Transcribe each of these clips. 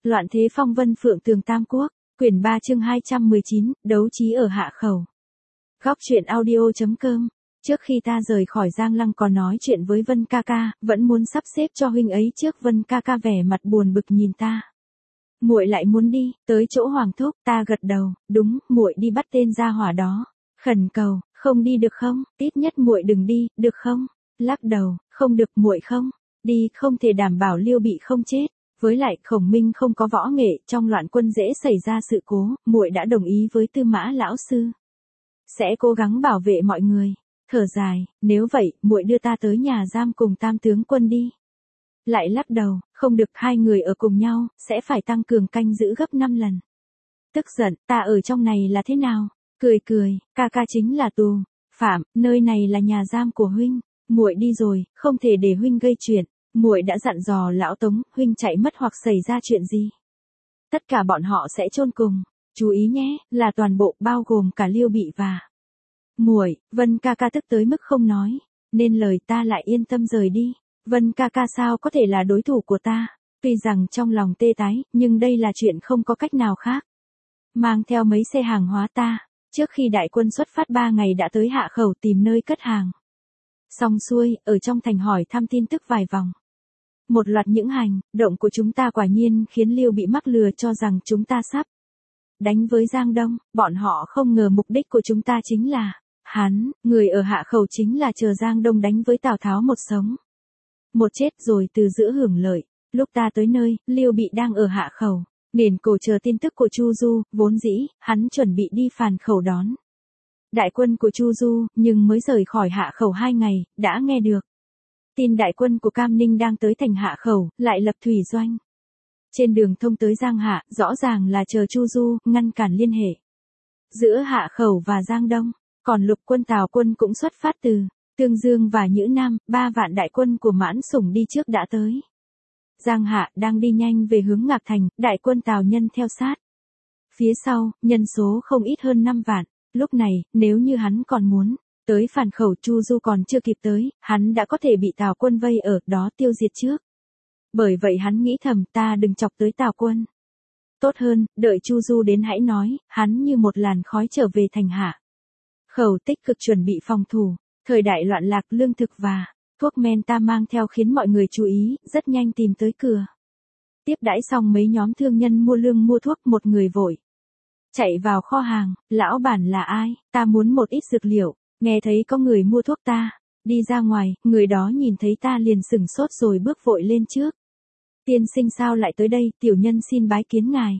Loạn thế phong vân phượng tường Tam Quốc, quyển 3 chương 219, đấu trí ở Hạ Khẩu. Góc truyện audio.com. Trước khi ta rời khỏi Giang Lăng còn nói chuyện với Vân ca ca, vẫn muốn sắp xếp cho huynh ấy trước. Vân ca ca vẻ mặt buồn bực nhìn ta. Muội lại muốn đi, tới chỗ Hoàng thúc. Ta gật đầu, đúng, muội đi bắt tên gia hỏa đó. Khẩn cầu, không đi được không, ít nhất muội đừng đi, được không? Lắc đầu, không được, muội không đi, không thể đảm bảo Liêu Bị không chết. Với lại Khổng Minh không có võ nghệ, trong loạn quân dễ xảy ra sự cố, muội đã đồng ý với Tư Mã lão sư, sẽ cố gắng bảo vệ mọi người. Thở dài, nếu vậy, muội đưa ta tới nhà giam cùng Tam tướng quân đi. Lại lắc đầu, không được, hai người ở cùng nhau, sẽ phải tăng cường canh giữ gấp 5 lần. Tức giận, ta ở trong này là thế nào? Cười cười, ca ca chính là tù phạm, nơi này là nhà giam của huynh, muội đi rồi, không thể để huynh gây chuyện. Muội đã dặn dò lão Tống, huynh chạy mất hoặc xảy ra chuyện gì, tất cả bọn họ sẽ chôn cùng. Chú ý nhé, là toàn bộ, bao gồm cả Liêu Bị và muội. Vân ca ca tức tới mức không nói nên lời. Ta lại yên tâm rời đi. Vân ca ca sao có thể là đối thủ của ta? Tuy rằng trong lòng tê tái, nhưng đây là chuyện không có cách nào khác. Mang theo mấy xe hàng hóa ta, trước khi đại quân xuất phát 3 ngày đã tới Hạ Khẩu tìm nơi cất hàng. Xong xuôi, ở trong thành hỏi thăm tin tức vài vòng. Một loạt những hành động của chúng ta quả nhiên khiến Liêu Bị mắc lừa cho rằng chúng ta sắp đánh với Giang Đông. Bọn họ không ngờ mục đích của chúng ta chính là hắn. Người ở Hạ Khẩu chính là chờ Giang Đông đánh với Tào Tháo một sống một chết rồi từ giữa hưởng lợi. Lúc ta tới nơi, Liêu Bị đang ở Hạ Khẩu, nghiền cổ chờ tin tức của Chu Du. Vốn dĩ hắn chuẩn bị đi Phàn Khẩu đón đại quân của Chu Du, nhưng mới rời khỏi Hạ Khẩu 2 ngày, đã nghe được tin đại quân của Cam Ninh đang tới thành Hạ Khẩu, lại lập thủy doanh. Trên đường thông tới Giang Hạ, rõ ràng là chờ Chu Du, ngăn cản liên hệ giữa Hạ Khẩu và Giang Đông. Còn lục quân Tào quân cũng xuất phát từ Tương Dương và Nhữ Nam, 3 vạn đại quân của Mãn Sủng đi trước đã tới Giang Hạ, đang đi nhanh về hướng Ngạc Thành, đại quân Tào Nhân theo sát phía sau, nhân số không ít hơn 5 vạn. Lúc này, nếu như hắn còn muốn tới Phàn Khẩu, Chu Du còn chưa kịp tới, hắn đã có thể bị Tào quân vây ở đó tiêu diệt trước. Bởi vậy hắn nghĩ thầm, ta đừng chọc tới Tào quân. Tốt hơn, đợi Chu Du đến hãy nói. Hắn như một làn khói trở về thành Hạ Khẩu, tích cực chuẩn bị phòng thủ. Thời đại loạn lạc, lương thực và thuốc men ta mang theo khiến mọi người chú ý, rất nhanh tìm tới cửa. Tiếp đãi xong mấy nhóm thương nhân mua lương mua thuốc, một người vội chạy vào kho hàng. Lão bản là ai? Ta muốn một ít dược liệu. Nghe thấy có người mua thuốc ta đi ra ngoài, người đó nhìn thấy ta liền sửng sốt rồi bước vội lên trước. Tiên sinh sao lại tới đây, tiểu nhân xin bái kiến ngài.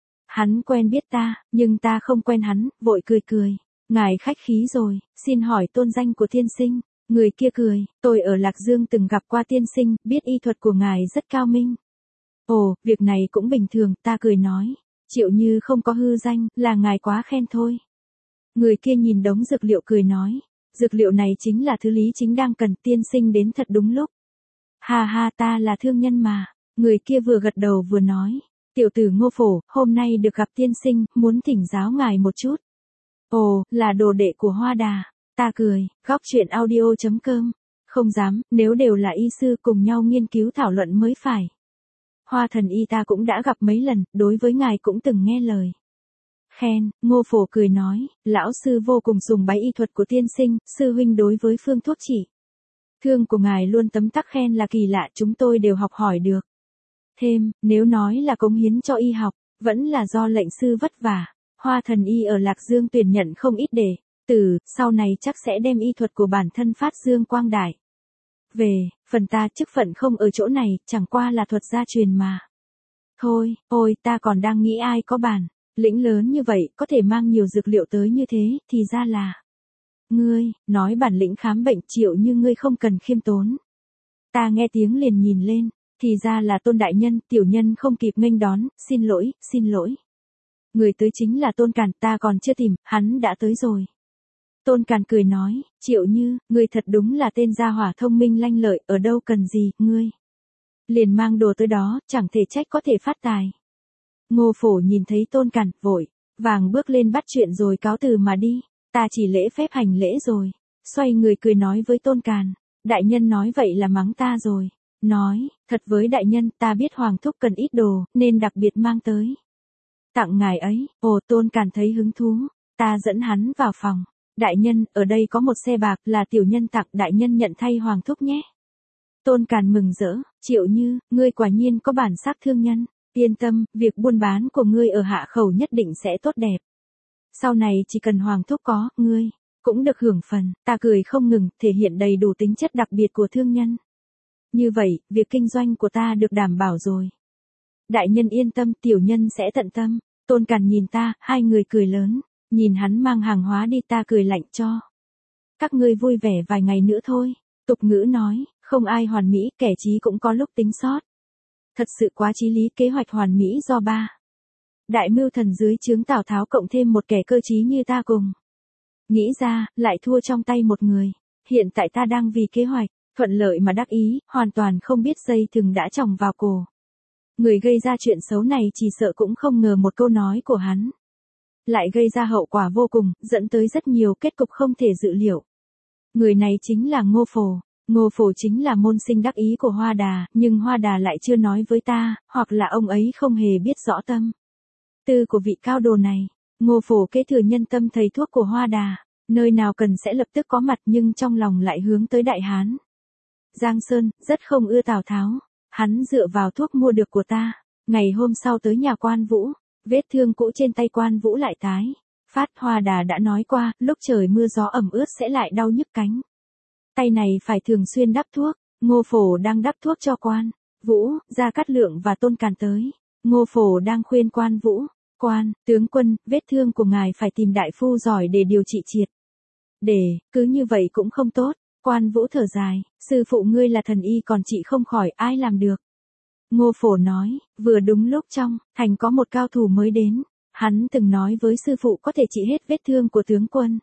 Hắn quen biết ta, nhưng ta không quen hắn, vội cười cười. Ngài khách khí rồi, xin hỏi tôn danh của tiên sinh. Người kia cười, tôi ở Lạc Dương từng gặp qua tiên sinh, biết y thuật của ngài rất cao minh. Ồ, việc này cũng bình thường, ta cười nói. Triệu Như không có hư danh, là ngài quá khen thôi. Người kia nhìn đống dược liệu cười nói, dược liệu này chính là thứ Lý Chính đang cần, tiên sinh đến thật đúng lúc. Ha ha, ta là thương nhân mà. Người kia vừa gật đầu vừa nói, tiểu tử Ngô Phổ, hôm nay được gặp tiên sinh, muốn thỉnh giáo ngài một chút. Ồ, là đồ đệ của Hoa Đà. Ta cười, góc truyện audio.com. Không dám, nếu đều là y sư cùng nhau nghiên cứu thảo luận mới phải. Hoa thần y ta cũng đã gặp mấy lần, đối với ngài cũng từng nghe lời khen. Ngô Phổ cười nói, lão sư vô cùng sùng bái y thuật của tiên sinh, sư huynh đối với phương thuốc chỉ thương của ngài luôn tấm tắc khen là kỳ lạ, chúng tôi đều học hỏi được. Thêm, nếu nói là cống hiến cho y học, vẫn là do lệnh sư vất vả. Hoa thần y ở Lạc Dương tuyển nhận không ít đệ tử, sau này chắc sẽ đem y thuật của bản thân phát dương quang đại. Về phần ta, chức phận không ở chỗ này, chẳng qua là thuật gia truyền mà thôi. Ôi, ta còn đang nghĩ ai có bản lĩnh lớn như vậy, có thể mang nhiều dược liệu tới như thế, thì ra là ngươi. Nói bản lĩnh khám bệnh, Triệu Như ngươi không cần khiêm tốn. Ta nghe tiếng liền nhìn lên, thì ra là Tôn đại nhân. Tiểu nhân không kịp nghênh đón, xin lỗi, xin lỗi. Người tới chính là Tôn Càn, ta còn chưa tìm, hắn đã tới rồi. Tôn Càn cười nói, Triệu Như, ngươi thật đúng là tên gia hỏa thông minh lanh lợi, ở đâu cần gì, ngươi liền mang đồ tới đó, chẳng thể trách có thể phát tài. Ngô Phổ nhìn thấy Tôn Càn, vội vàng bước lên bắt chuyện rồi cáo từ mà đi. Ta chỉ lễ phép hành lễ rồi xoay người cười nói với Tôn Càn, đại nhân nói vậy là mắng ta rồi. nói, thật với đại nhân, ta biết Hoàng thúc cần ít đồ, nên đặc biệt mang tới. Tặng ngài ấy. Ồ, Tôn Càn thấy hứng thú, ta dẫn hắn vào phòng. Đại nhân, ở đây có một xe bạc là tiểu nhân tặng, đại nhân nhận thay Hoàng thúc nhé. Tôn Càn mừng rỡ, Triệu Như, ngươi quả nhiên có bản sắc thương nhân. Yên tâm, việc buôn bán của ngươi ở Hạ Khẩu nhất định sẽ tốt đẹp. Sau này chỉ cần Hoàng thúc có, ngươi cũng được hưởng phần. Ta cười không ngừng, thể hiện đầy đủ tính chất đặc biệt của thương nhân. Như vậy, việc kinh doanh của ta được đảm bảo rồi. Đại nhân yên tâm, tiểu nhân sẽ tận tâm. Tôn Càn nhìn ta, hai người cười lớn. Nhìn hắn mang hàng hóa đi, ta cười lạnh cho. Các ngươi vui vẻ vài ngày nữa thôi. Tục ngữ nói, không ai hoàn mỹ, kẻ trí cũng có lúc tính sót. Thật sự quá chí lý, kế hoạch hoàn mỹ do ba đại mưu thần dưới trướng Tào Tháo cộng thêm một kẻ cơ trí như ta cùng nghĩ ra, lại thua trong tay một người. Hiện tại ta đang vì kế hoạch thuận lợi mà đắc ý, hoàn toàn không biết dây thừng đã chồng vào cổ. Người gây ra chuyện xấu này chỉ sợ cũng không ngờ một câu nói của hắn lại gây ra hậu quả vô cùng, dẫn tới rất nhiều kết cục không thể dự liệu. Người này chính là Ngô Phổ. Ngô Phổ chính là môn sinh đắc ý của Hoa Đà, nhưng Hoa Đà lại chưa nói với ta, hoặc là ông ấy không hề biết rõ tâm tư của vị cao đồ này. Ngô Phổ kế thừa nhân tâm thầy thuốc của Hoa Đà, nơi nào cần sẽ lập tức có mặt, nhưng trong lòng lại hướng tới Đại Hán Giang Sơn, rất không ưa Tào Tháo. Hắn dựa vào thuốc mua được của ta. Ngày hôm sau tới nhà Quan Vũ, vết thương cũ trên tay Quan Vũ lại tái phát. Hoa Đà đã nói qua, lúc trời mưa gió ẩm ướt sẽ lại đau nhức cánh tay này, phải thường xuyên đắp thuốc. Ngô Phổ đang đắp thuốc cho Quan Vũ, Gia Cát Lượng và Tôn Càn tới. Ngô Phổ đang khuyên Quan Vũ, Quan tướng quân, vết thương của ngài phải tìm đại phu giỏi để điều trị triệt để, cứ như vậy cũng không tốt. Quan Vũ thở dài, sư phụ ngươi là thần y còn trị không khỏi, ai làm được. Ngô Phổ nói, vừa đúng lúc trong thành có một cao thủ mới đến, hắn từng nói với sư phụ có thể trị hết vết thương của tướng quân.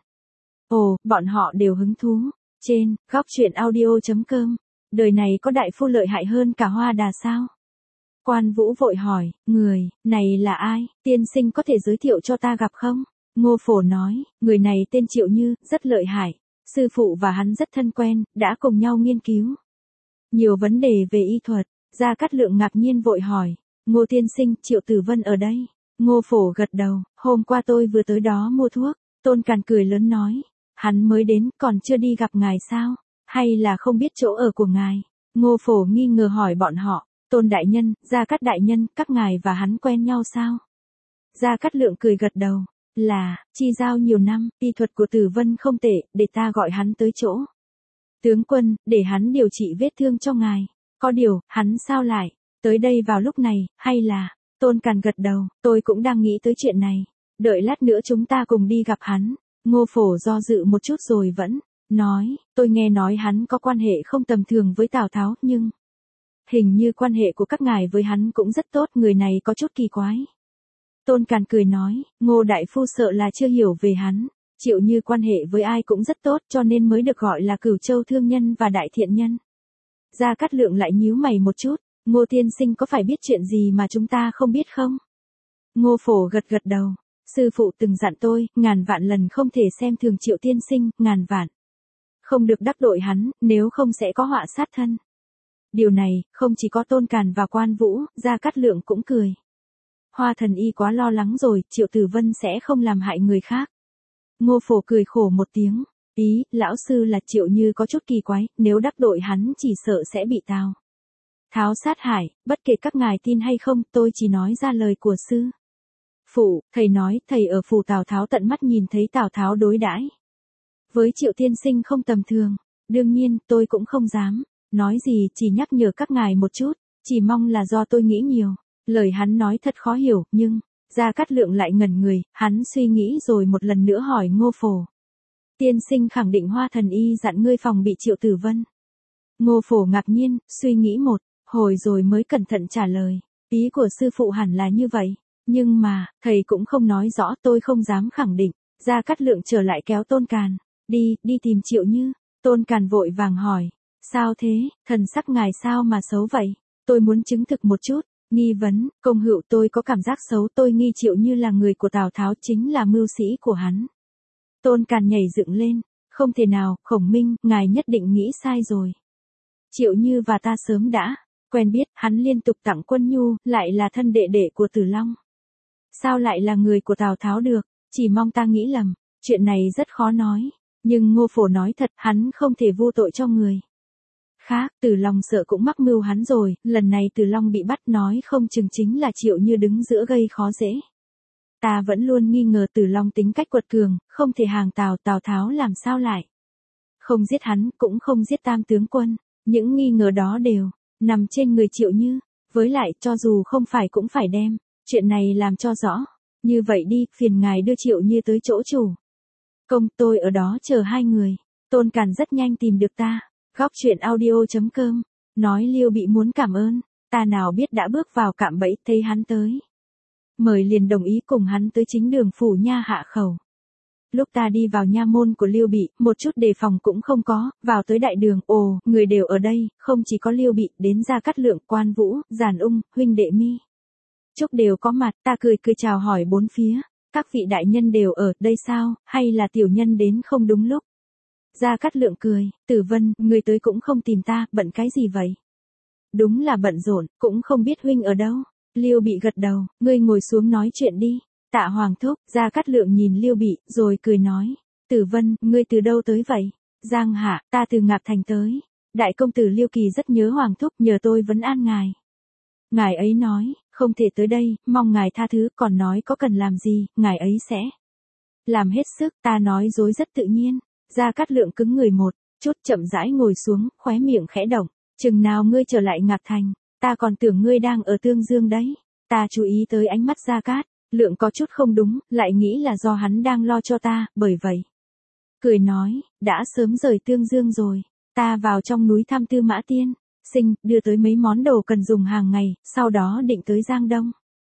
Ồ, bọn họ đều hứng thú. Trên góc truyện audio.com, đời này có đại phu lợi hại hơn cả Hoa Đà sao? Quan Vũ vội hỏi, người này là ai, tiên sinh có thể giới thiệu cho ta gặp không? Ngô Phổ nói, người này tên Triệu Như, rất lợi hại. Sư phụ và hắn rất thân quen, đã cùng nhau nghiên cứu nhiều vấn đề về y thuật. Gia Cát Lượng ngạc nhiên vội hỏi, Ngô tiên sinh, Triệu Tử Vân ở đây? Ngô Phổ gật đầu, hôm qua tôi vừa tới đó mua thuốc. Tôn Càn cười lớn nói, hắn mới đến, còn chưa đi gặp ngài sao? Hay là không biết chỗ ở của ngài? Ngô Phổ nghi ngờ hỏi bọn họ, Tôn đại nhân, Gia Cát đại nhân, các ngài và hắn quen nhau sao? Gia Cát Lượng cười gật đầu, là chi giao nhiều năm, y thuật của Tử Vân không tệ, để ta gọi hắn tới chỗ tướng quân, để hắn điều trị vết thương cho ngài. Có điều, hắn sao lại tới đây vào lúc này, hay là? Tôn Càn gật đầu, tôi cũng đang nghĩ tới chuyện này. Đợi lát nữa chúng ta cùng đi gặp hắn. Ngô Phổ do dự một chút rồi vẫn nói, tôi nghe nói hắn có quan hệ không tầm thường với Tào Tháo, nhưng hình như quan hệ của các ngài với hắn cũng rất tốt, người này có chút kỳ quái. Tôn Càn cười nói, Ngô đại phu sợ là chưa hiểu về hắn. Triệu Như quan hệ với ai cũng rất tốt, cho nên mới được gọi là Cửu Châu thương nhân và đại thiện nhân. Gia Cát Lượng lại nhíu mày một chút, Ngô tiên sinh có phải biết chuyện gì mà chúng ta không biết không? Ngô Phổ gật gật đầu, sư phụ từng dặn tôi, ngàn vạn lần không thể xem thường Triệu tiên sinh, ngàn vạn không được đắc tội hắn, nếu không sẽ có họa sát thân. Điều này, không chỉ có Tôn Càn và Quan Vũ, Gia Cát Lượng cũng cười. Hoa thần y quá lo lắng rồi, Triệu Tử Vân sẽ không làm hại người khác. Ngô Phổ cười khổ một tiếng, ý, lão sư là Triệu Như có chút kỳ quái, nếu đắc tội hắn chỉ sợ sẽ bị Tào Tháo sát hại, bất kể các ngài tin hay không, tôi chỉ nói ra lời của sư phụ. Thầy nói, thầy ở phủ Tào Tháo tận mắt nhìn thấy Tào Tháo đối đãi với Triệu tiên sinh không tầm thường. Đương nhiên, tôi cũng không dám nói gì, chỉ nhắc nhở các ngài một chút, chỉ mong là do tôi nghĩ nhiều. Lời hắn nói thật khó hiểu, nhưng Gia Cát Lượng lại ngẩn người, hắn suy nghĩ rồi một lần nữa hỏi Ngô Phổ. Tiên sinh khẳng định Hoa thần y dặn ngươi phòng bị Triệu Tử Vân. Ngô Phổ ngạc nhiên, suy nghĩ một hồi rồi mới cẩn thận trả lời. Ý của sư phụ hẳn là như vậy, nhưng mà, thầy cũng không nói rõ, tôi không dám khẳng định. Gia Cát Lượng trở lại kéo Tôn Càn, đi tìm Triệu Như. Tôn Càn vội vàng hỏi, sao thế, thần sắc ngài sao mà xấu vậy? Tôi muốn chứng thực một chút. Nghi vấn, công hữu, tôi có cảm giác xấu, tôi nghi Triệu Như là người của Tào Tháo, chính là mưu sĩ của hắn. Tôn Càn nhảy dựng lên, không thể nào, Khổng Minh, ngài nhất định nghĩ sai rồi. Triệu Như và ta sớm đã quen biết, hắn liên tục tặng quân nhu, lại là thân đệ đệ của Tử Long. Sao lại là người của Tào Tháo được, chỉ mong ta nghĩ lầm, chuyện này rất khó nói. Nhưng Ngô Phổ nói thật, hắn không thể vô tội cho người khác, Tử Long sợ cũng mắc mưu hắn rồi, lần này Tử Long bị bắt nói không chừng chính là Triệu Như đứng giữa gây khó dễ. Ta vẫn luôn nghi ngờ Tử Long tính cách quật cường, không thể hàng Tào Tháo làm sao lại không giết hắn, cũng không giết Tam tướng quân, những nghi ngờ đó đều nằm trên người Triệu Như, với lại cho dù không phải cũng phải đem chuyện này làm cho rõ. Như vậy đi, phiền ngài đưa Triệu Như tới chỗ chủ công, tôi ở đó chờ hai người. Tôn Càn rất nhanh tìm được ta. Góc truyện audio.com, nói Liêu Bị muốn cảm ơn, ta nào biết đã bước vào cạm bẫy, thấy hắn tới mời liền đồng ý cùng hắn tới chính đường phủ nha hạ khẩu. Lúc ta đi vào nha môn của Liêu Bị, một chút đề phòng cũng không có, vào tới đại đường, ồ, người đều ở đây, không chỉ có Liêu Bị, đến Gia Cát Lượng, Quan Vũ, Giản Ung, huynh đệ Mi Trúc đều có mặt, ta cười chào hỏi bốn phía, các vị đại nhân đều ở đây sao, hay là tiểu nhân đến không đúng lúc? Gia Cát Lượng cười, Tử Vân, người tới cũng không tìm ta, bận cái gì vậy? Đúng là bận rộn, cũng không biết huynh ở đâu. Liêu Bị gật đầu, ngươi ngồi xuống nói chuyện đi. Tạ Hoàng thúc, Gia Cát Lượng nhìn Liêu Bị, rồi cười nói, Tử Vân, ngươi từ đâu tới vậy? Giang hạ, ta từ Ngạc Thành tới. Đại công tử Liêu Kỳ rất nhớ Hoàng thúc, nhờ tôi vấn an ngài. Ngài ấy nói, không thể tới đây, mong ngài tha thứ, còn nói có cần làm gì, ngài ấy sẽ làm hết sức, ta nói dối rất tự nhiên. Gia Cát Lượng cứng người một chút, chậm rãi ngồi xuống, khóe miệng khẽ động, chừng nào ngươi trở lại Ngạc Thành, ta còn tưởng ngươi đang ở Tương Dương đấy. Ta chú ý tới ánh mắt Gia Cát Lượng có chút không đúng, lại nghĩ là do hắn đang lo cho ta, bởi vậy cười nói, đã sớm rời Tương Dương rồi, ta vào trong núi thăm Tư Mã Tiên Sinh, đưa tới mấy món đồ cần dùng hàng ngày, sau đó định tới Giang Đông.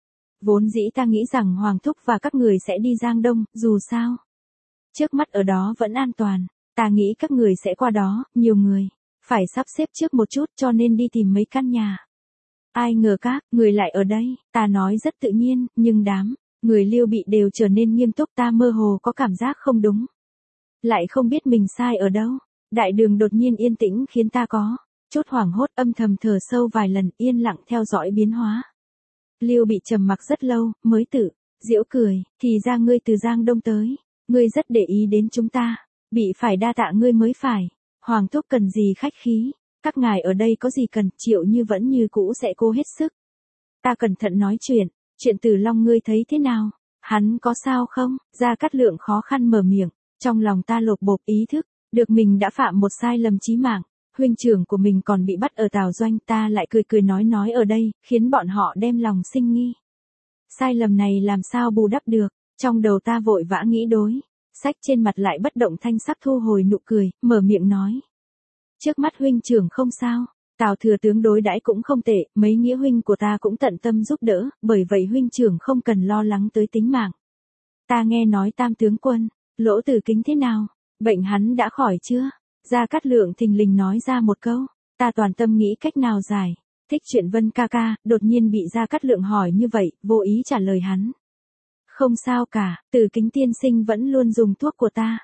Vốn dĩ ta nghĩ rằng Hoàng thúc và các người sẽ đi Giang Đông, dù sao trước mắt ở đó vẫn an toàn, ta nghĩ các người sẽ qua đó, nhiều người phải sắp xếp trước một chút, cho nên đi tìm mấy căn nhà. Ai ngờ các người lại ở đây, ta nói rất tự nhiên, nhưng đám người Liêu Bị đều trở nên nghiêm túc, ta mơ hồ có cảm giác không đúng. Lại không biết mình sai ở đâu. Đại đường đột nhiên yên tĩnh khiến ta có chút hoảng hốt, âm thầm thở sâu vài lần, yên lặng theo dõi biến hóa. Liêu Bị trầm mặc rất lâu, mới tự giễu cười, thì ra ngươi từ Giang Đông tới, ngươi rất để ý đến chúng ta, Bị phải đa tạ ngươi mới phải. Hoàng thúc cần gì khách khí, các ngài ở đây có gì cần, Triệu Như vẫn như cũ sẽ cố hết sức. Ta cẩn thận nói chuyện Tử Long ngươi thấy thế nào, hắn có sao không? Gia Cát Lượng khó khăn mở miệng, trong lòng ta lột bột ý thức được mình đã phạm một sai lầm chí mạng. Huynh trưởng của mình còn bị bắt ở Tào Doanh, ta lại cười nói ở đây, khiến bọn họ đem lòng sinh nghi. Sai lầm này làm sao bù đắp được, trong đầu ta vội vã nghĩ đối sách, trên mặt lại bất động thanh sắc thu hồi nụ cười, mở miệng nói. Trước mắt huynh trưởng không sao, Tào thừa tướng đối đãi cũng không tệ, mấy nghĩa huynh của ta cũng tận tâm giúp đỡ, bởi vậy huynh trưởng không cần lo lắng tới tính mạng. Ta nghe nói Tam tướng quân, Lỗ Tử Kính thế nào, bệnh hắn đã khỏi chưa? Gia Cát Lượng thình lình nói ra một câu, ta toàn tâm nghĩ cách nào giải thích chuyện Vân ca ca, đột nhiên bị Gia Cát Lượng hỏi như vậy, vô ý trả lời hắn. Không sao cả, Tử Kính tiên sinh vẫn luôn dùng thuốc của ta.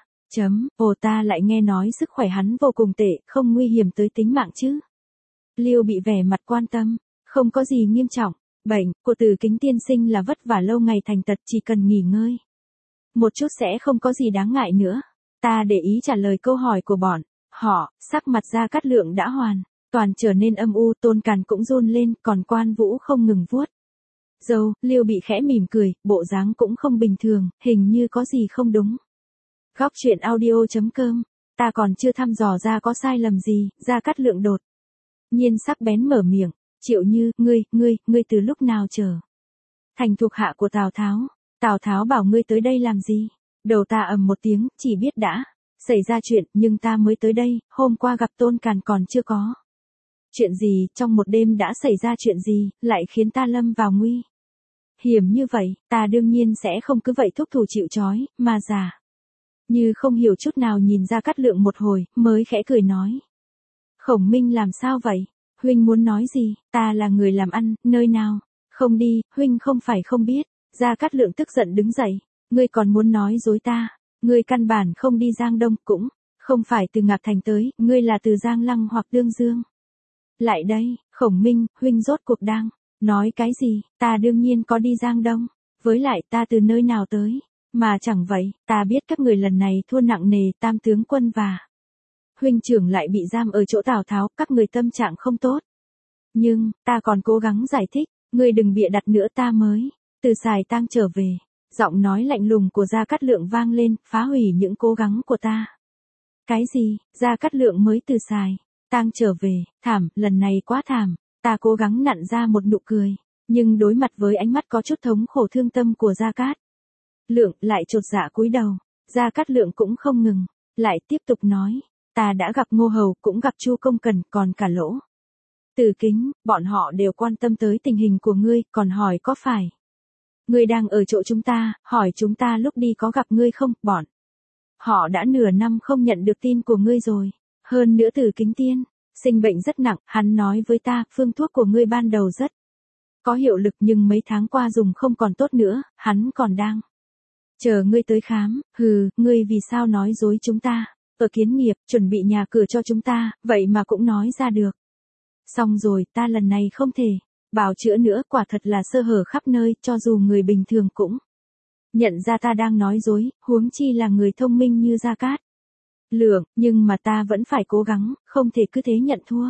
Ồ, ta lại nghe nói sức khỏe hắn vô cùng tệ, không nguy hiểm tới tính mạng chứ? Liêu Bị vẻ mặt quan tâm, không có gì nghiêm trọng, bệnh của Tử Kính tiên sinh là vất vả lâu ngày thành tật, chỉ cần nghỉ ngơi một chút sẽ không có gì đáng ngại nữa. Ta để ý trả lời câu hỏi của bọn họ, sắc mặt Gia Cát Lượng đã hoàn toàn trở nên âm u, Tôn Càn cũng run lên, còn Quan Vũ không ngừng vuốt râu. Liêu Bị khẽ mỉm cười, bộ dáng cũng không bình thường, hình như có gì không đúng. Góc truyện audio.com, ta còn chưa thăm dò ra có sai lầm gì. Gia Cát Lượng đột nhiên sắc bén mở miệng, Triệu Như, ngươi từ lúc nào trở thành thuộc hạ của Tào Tháo? Tào Tháo bảo ngươi tới đây làm gì? Đầu ta ầm một tiếng, chỉ biết đã xảy ra chuyện, nhưng ta mới tới đây, hôm qua gặp Tôn Càn còn chưa có chuyện gì, trong một đêm đã xảy ra chuyện gì, lại khiến ta lâm vào nguy hiểm như vậy, ta đương nhiên sẽ không cứ vậy thúc thủ chịu trói, mà giả như không hiểu chút nào nhìn Gia Cát Lượng một hồi, mới khẽ cười nói. Khổng Minh làm sao vậy? Huynh muốn nói gì? Ta là người làm ăn, nơi nào không đi, huynh không phải không biết. Gia Cát Lượng tức giận đứng dậy, ngươi còn muốn nói dối ta, ngươi căn bản không đi Giang Đông, cũng không phải từ Ngạc Thành tới, ngươi là từ Giang Lăng hoặc Tương Dương lại đây, Khổng Minh, huynh rốt cuộc đang nói cái gì, ta đương nhiên có đi Giang Đông, với lại ta từ nơi nào tới, mà chẳng vậy, ta biết các người lần này thua nặng nề, Tam tướng quân và huynh trưởng lại bị giam ở chỗ Tào Tháo, các người tâm trạng không tốt. Nhưng, ta còn cố gắng giải thích, ngươi đừng bịa đặt nữa, ta mới từ Sài Tang trở về. Giọng nói lạnh lùng của Gia Cát Lượng vang lên, phá hủy những cố gắng của ta. Cái gì, Gia Cát Lượng mới từ Sài Tang trở về, thảm, lần này quá thảm. Ta cố gắng nặn ra một nụ cười, nhưng đối mặt với ánh mắt có chút thống khổ thương tâm của Gia Cát Lượng, lại chột dạ cúi đầu. Gia Cát Lượng cũng không ngừng, lại tiếp tục nói, ta đã gặp Ngô Hầu, cũng gặp Chu Công Cần, còn cả Lỗ Từ Kính, bọn họ đều quan tâm tới tình hình của ngươi, còn hỏi có phải ngươi đang ở chỗ chúng ta, hỏi chúng ta lúc đi có gặp ngươi không, bọn họ đã nửa năm không nhận được tin của ngươi rồi. Hơn nữa Từ Kính tiên sinh bệnh rất nặng, hắn nói với ta, phương thuốc của ngươi ban đầu rất có hiệu lực nhưng mấy tháng qua dùng không còn tốt nữa, hắn còn đang chờ ngươi tới khám. Hừ, ngươi vì sao nói dối chúng ta, ở Kiến Nghiệp, chuẩn bị nhà cửa cho chúng ta, vậy mà cũng nói ra được. Xong rồi, ta lần này không thể bào chữa nữa, quả thật là sơ hở khắp nơi, cho dù người bình thường cũng nhận ra ta đang nói dối, huống chi là người thông minh như Gia Cát Lượng, nhưng mà ta vẫn phải cố gắng, không thể cứ thế nhận thua.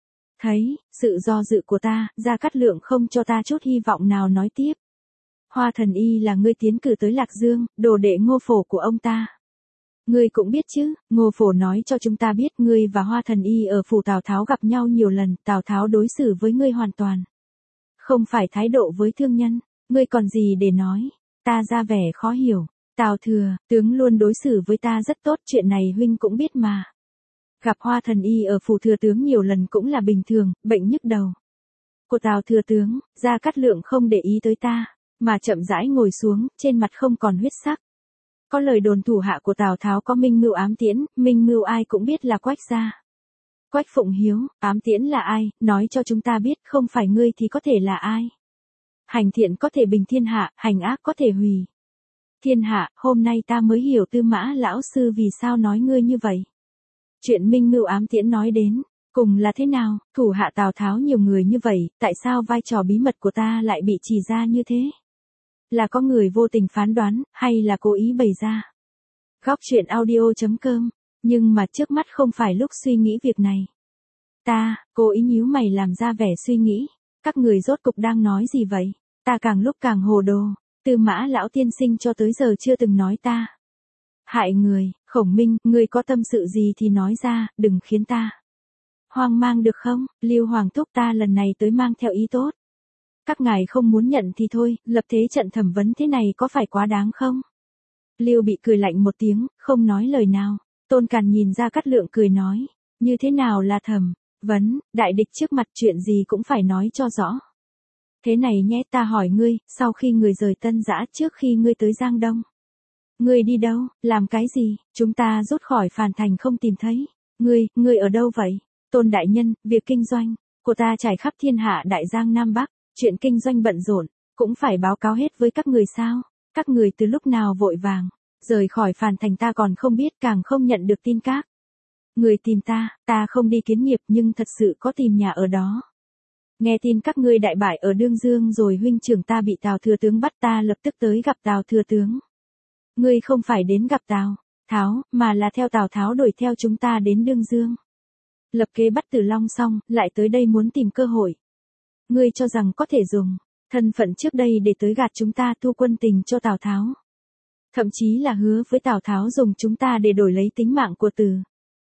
Thấy sự do dự của ta, Gia Cát Lượng không cho ta chút hy vọng nào nói tiếp. Hoa Thần Y là ngươi tiến cử tới Lạc Dương, đồ đệ Ngô Phổ của ông ta. Ngươi cũng biết chứ, Ngô Phổ nói cho chúng ta biết ngươi và Hoa Thần Y ở phủ Tào Tháo gặp nhau nhiều lần, Tào Tháo đối xử với ngươi hoàn toàn không phải thái độ với thương nhân, ngươi còn gì để nói. Ta ra vẻ khó hiểu. Tào thừa, tướng luôn đối xử với ta rất tốt, chuyện này huynh cũng biết mà. Gặp Hoa Thần Y ở phủ thừa tướng nhiều lần cũng là bình thường, bệnh nhức đầu của Tào thừa tướng. Gia Cát Lượng không để ý tới ta, mà chậm rãi ngồi xuống, trên mặt không còn huyết sắc. Có lời đồn thủ hạ của Tào Tháo có minh mưu ám tiễn, minh mưu ai cũng biết là Quách gia. Quách Phụng Hiếu, ám tiễn là ai, nói cho chúng ta biết, không phải ngươi thì có thể là ai. Hành thiện có thể bình thiên hạ, hành ác có thể hủy thiên hạ, hôm nay ta mới hiểu Tư Mã lão sư vì sao nói ngươi như vậy. Chuyện minh mưu ám tiễn nói đến cùng là thế nào, thủ hạ Tào Tháo nhiều người như vậy, tại sao vai trò bí mật của ta lại bị chỉ ra như thế? Là có người vô tình phán đoán, hay là cố ý bày ra? Góc truyện audio.com, nhưng mà trước mắt không phải lúc suy nghĩ việc này. Ta, cố ý nhíu mày làm ra vẻ suy nghĩ, các người rốt cục đang nói gì vậy? Ta càng lúc càng hồ đồ, Tư Mã lão tiên sinh cho tới giờ chưa từng nói ta hại người. Khổng Minh, ngươi có tâm sự gì thì nói ra, đừng khiến ta hoang mang được không? Lưu Hoàng thúc, ta lần này tới mang theo ý tốt. Các ngài không muốn nhận thì thôi, lập thế trận thẩm vấn thế này có phải quá đáng không? Lưu Bị cười lạnh một tiếng, không nói lời nào. Tôn Càn nhìn Gia Cát Lượng cười nói, như thế nào là thẩm vấn, đại địch trước mặt chuyện gì cũng phải nói cho rõ. Thế này nhé, ta hỏi ngươi, sau khi ngươi rời Tân Dã, trước khi ngươi tới Giang Đông, ngươi đi đâu, làm cái gì? Chúng ta rút khỏi Phàn Thành không tìm thấy ngươi ở đâu vậy? Tôn đại nhân, việc kinh doanh của ta trải khắp thiên hạ Đại Giang Nam Bắc, chuyện kinh doanh bận rộn, cũng phải báo cáo hết với các người sao? Các người từ lúc nào vội vàng rời khỏi Phàn Thành ta còn không biết, càng không nhận được tin các người tìm ta không đi Kiến Nghiệp nhưng thật sự có tìm nhà ở đó. Nghe tin các ngươi đại bại ở Đương Dương rồi, huynh trưởng ta bị Tào thừa tướng bắt, ta lập tức tới gặp Tào thừa tướng. Ngươi không phải đến gặp Tào Tháo, mà là theo Tào Tháo đuổi theo chúng ta đến Đương Dương. Lập kế bắt Tử Long xong, lại tới đây muốn tìm cơ hội. Ngươi cho rằng có thể dùng thân phận trước đây để tới gạt chúng ta, thu quân tình cho Tào Tháo. Thậm chí là hứa với Tào Tháo dùng chúng ta để đổi lấy tính mạng của Tử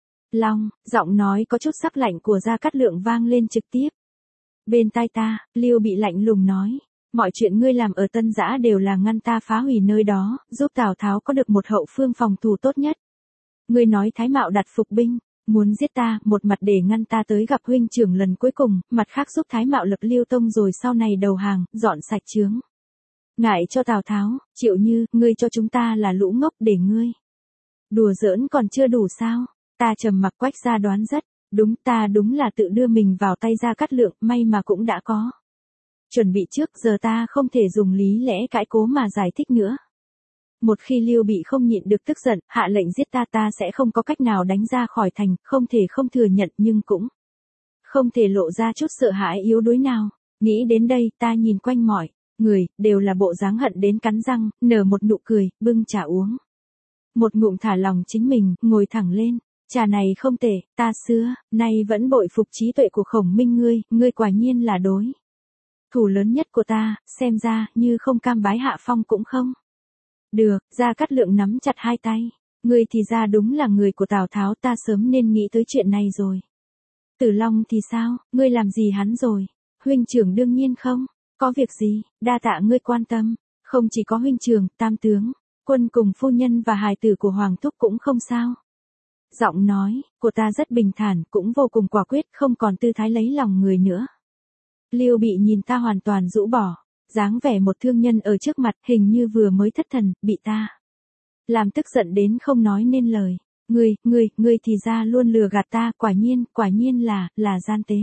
Long. Giọng nói có chút sắc lạnh của Gia Cát Lượng vang lên trực tiếp bên tai ta. Lưu Bị lạnh lùng nói, mọi chuyện ngươi làm ở Tân Dã đều là ngăn ta phá hủy nơi đó, giúp Tào Tháo có được một hậu phương phòng thủ tốt nhất. Ngươi nói Thái Mạo đặt phục binh, muốn giết ta, một mặt để ngăn ta tới gặp huynh trưởng lần cuối cùng, mặt khác giúp Thái Mạo lập Liêu Tông rồi sau này đầu hàng, dọn sạch chướng ngại cho Tào Tháo. Triệu Như, ngươi cho chúng ta là lũ ngốc để ngươi đùa giỡn còn chưa đủ sao? Ta trầm mặc. Quách gia đoán rất đúng, ta đúng là tự đưa mình vào tay Gia Cát Lượng, may mà cũng đã có chuẩn bị trước, giờ ta không thể dùng lý lẽ cãi cố mà giải thích nữa. Một khi Lưu Bị không nhịn được tức giận, hạ lệnh giết ta, ta sẽ không có cách nào đánh ra khỏi thành, không thể không thừa nhận, nhưng cũng không thể lộ ra chút sợ hãi yếu đuối nào. Nghĩ đến đây, ta nhìn quanh mọi người, đều là bộ dáng hận đến cắn răng, nở một nụ cười, bưng trà uống. Một ngụm thả lòng chính mình, ngồi thẳng lên. Trà này không tệ, ta xưa, nay vẫn bội phục trí tuệ của Khổng Minh ngươi quả nhiên là đối thủ lớn nhất của ta, xem ra, như không cam bái hạ phong cũng không. Được, Gia Cát Lượng nắm chặt hai tay. Ngươi thì ra đúng là người của Tào Tháo, ta sớm nên nghĩ tới chuyện này rồi. Tử Long thì sao, ngươi làm gì hắn rồi? Huynh trưởng đương nhiên không, có việc gì, đa tạ ngươi quan tâm. Không chỉ có huynh trưởng, tam tướng, quân cùng phu nhân và hài tử của Hoàng Thúc cũng không sao. Giọng nói của ta rất bình thản, cũng vô cùng quả quyết, không còn tư thái lấy lòng người nữa. Lưu Bị nhìn ta hoàn toàn rũ bỏ, dáng vẻ một thương nhân ở trước mặt, hình như vừa mới thất thần, bị ta làm tức giận đến không nói nên lời. Ngươi thì ra luôn lừa gạt ta, quả nhiên là gian tế.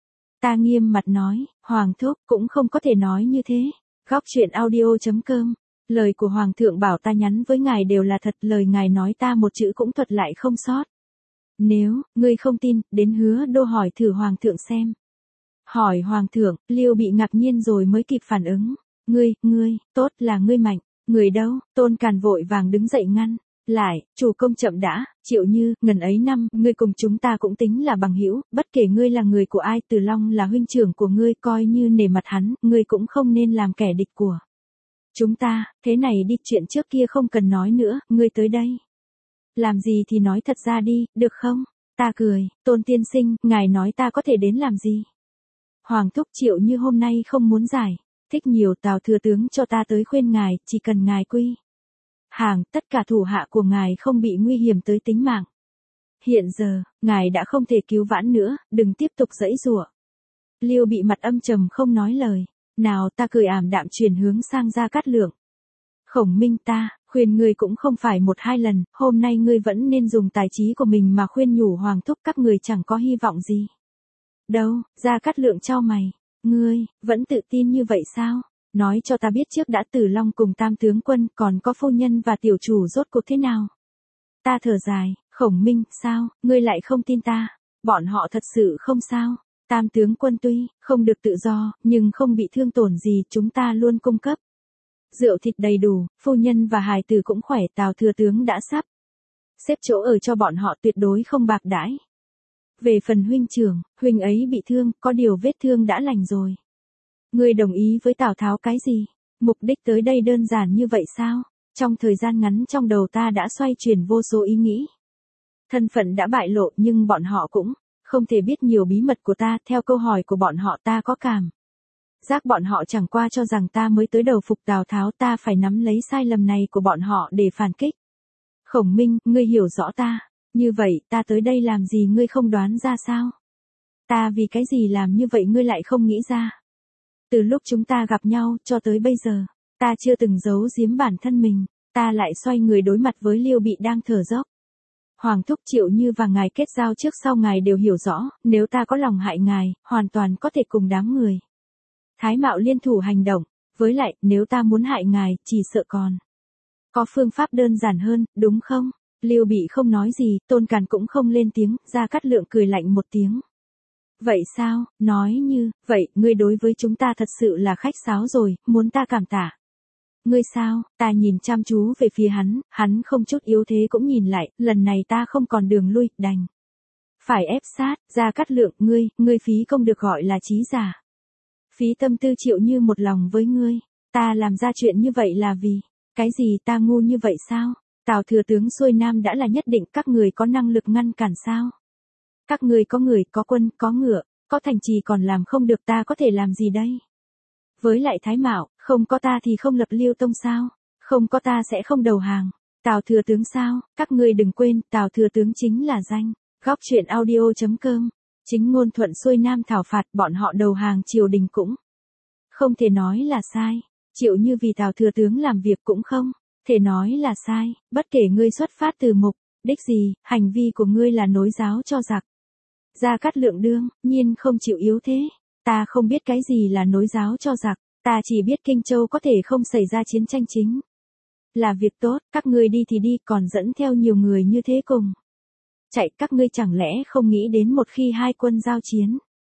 Ta nghiêm mặt nói, Hoàng Thúc cũng không có thể nói như thế. Góc truyện audio.com. Lời của Hoàng thượng bảo ta nhắn với ngài đều là thật, lời ngài nói ta một chữ cũng thuật lại không sót. Nếu ngươi không tin, đến Hứa Đô hỏi thử Hoàng thượng xem. Hỏi Hoàng thượng, Lưu Bị ngạc nhiên rồi mới kịp phản ứng. Ngươi, tốt là ngươi mạnh. Người đâu? Tôn Càn vội vàng đứng dậy ngăn lại, chủ công chậm đã, Triệu Như, ngần ấy năm, ngươi cùng chúng ta cũng tính là bằng hữu, bất kể ngươi là người của ai, Từ Long là huynh trưởng của ngươi, coi như nể mặt hắn, ngươi cũng không nên làm kẻ địch của chúng ta. Thế này đi, chuyện trước kia không cần nói nữa, ngươi tới đây làm gì thì nói thật ra đi, được không? Ta cười, Tôn tiên sinh, ngài nói ta có thể đến làm gì? Hoàng thúc, Triệu Như hôm nay không muốn giải thích nhiều, Tào thừa tướng cho ta tới khuyên ngài, chỉ cần ngài quy hàng, tất cả thủ hạ của ngài không bị nguy hiểm tới tính mạng. Hiện giờ, ngài đã không thể cứu vãn nữa, đừng tiếp tục giãy giụa. Lưu Bị mặt âm trầm không nói lời. Nào, ta cười ảm đạm chuyển hướng sang Gia Cát Lượng. Khổng Minh, ta khuyên ngươi cũng không phải một hai lần, hôm nay ngươi vẫn nên dùng tài trí của mình mà khuyên nhủ Hoàng thúc, các người chẳng có hy vọng gì đâu. Gia Cát Lượng chau mày. Ngươi vẫn tự tin như vậy sao? Nói cho ta biết trước đã, Tử Long cùng tam tướng quân, còn có phu nhân và tiểu chủ rốt cuộc thế nào? Ta thở dài, Khổng Minh, sao, ngươi lại không tin ta? Bọn họ thật sự không sao. Tam tướng quân tuy không được tự do, nhưng không bị thương tổn gì, chúng ta luôn cung cấp rượu thịt đầy đủ, phu nhân và hài tử cũng khỏe, Tào thừa tướng đã sắp xếp chỗ ở cho bọn họ, tuyệt đối không bạc đãi. Về phần huynh trưởng, huynh ấy bị thương, có điều vết thương đã lành rồi. Ngươi đồng ý với Tào Tháo cái gì? Mục đích tới đây đơn giản như vậy sao? Trong thời gian ngắn trong đầu ta đã xoay chuyển vô số ý nghĩ. Thân phận đã bại lộ, nhưng bọn họ cũng không thể biết nhiều bí mật của ta. Theo câu hỏi của bọn họ, ta có cảm giác bọn họ chẳng qua cho rằng ta mới tới đầu phục Tào Tháo, ta phải nắm lấy sai lầm này của bọn họ để phản kích. Khổng Minh, ngươi hiểu rõ ta. Như vậy, ta tới đây làm gì ngươi không đoán ra sao? Ta vì cái gì làm như vậy ngươi lại không nghĩ ra? Từ lúc chúng ta gặp nhau, cho tới bây giờ, ta chưa từng giấu giếm bản thân mình, ta lại xoay người đối mặt với Lưu Bị đang thở dốc. Hoàng thúc, Triệu Như và ngài kết giao trước sau ngài đều hiểu rõ, nếu ta có lòng hại ngài, hoàn toàn có thể cùng đám người Thái Mạo liên thủ hành động, với lại, nếu ta muốn hại ngài, chỉ sợ còn có phương pháp đơn giản hơn, đúng không? Lưu Bị không nói gì, Tôn Càn cũng không lên tiếng, Gia Cát Lượng cười lạnh một tiếng. Vậy sao, nói như, vậy, ngươi đối với chúng ta thật sự là khách sáo rồi, muốn ta cảm tạ. Ngươi sao, ta nhìn chăm chú về phía hắn không chút yếu thế cũng nhìn lại, lần này ta không còn đường lui, đành phải ép sát. Gia Cát Lượng, ngươi phí công được gọi là trí giả. Phí tâm tư, Triệu Như một lòng với ngươi, ta làm ra chuyện như vậy là vì cái gì? Ta ngu như vậy sao? Tào thừa tướng xuôi nam đã là nhất định, các người có năng lực ngăn cản sao? Các người có người, có quân, có ngựa, có thành trì còn làm không được, ta có thể làm gì đây? Với lại Thái Mạo, không có ta thì không lập Liêu tông sao? Không có ta sẽ không đầu hàng. Tào thừa tướng sao? Các ngươi đừng quên, Tào thừa tướng chính là danh. Góc truyện audio.com. Chính ngôn thuận xuôi nam thảo phạt, bọn họ đầu hàng triều đình cũng không thể nói là sai. Triệu Như vì Tào thừa tướng làm việc cũng không thể nói là sai, bất kể ngươi xuất phát từ mục đích gì, hành vi của ngươi là nối giáo cho giặc. Gia Cát Lượng đương nhiên không chịu yếu thế. Ta không biết cái gì là nối giáo cho giặc, ta chỉ biết Kinh Châu có thể không xảy ra chiến tranh chính là việc tốt, các ngươi đi thì đi, còn dẫn theo nhiều người như thế cùng chạy, các ngươi chẳng lẽ không nghĩ đến một khi hai quân giao chiến,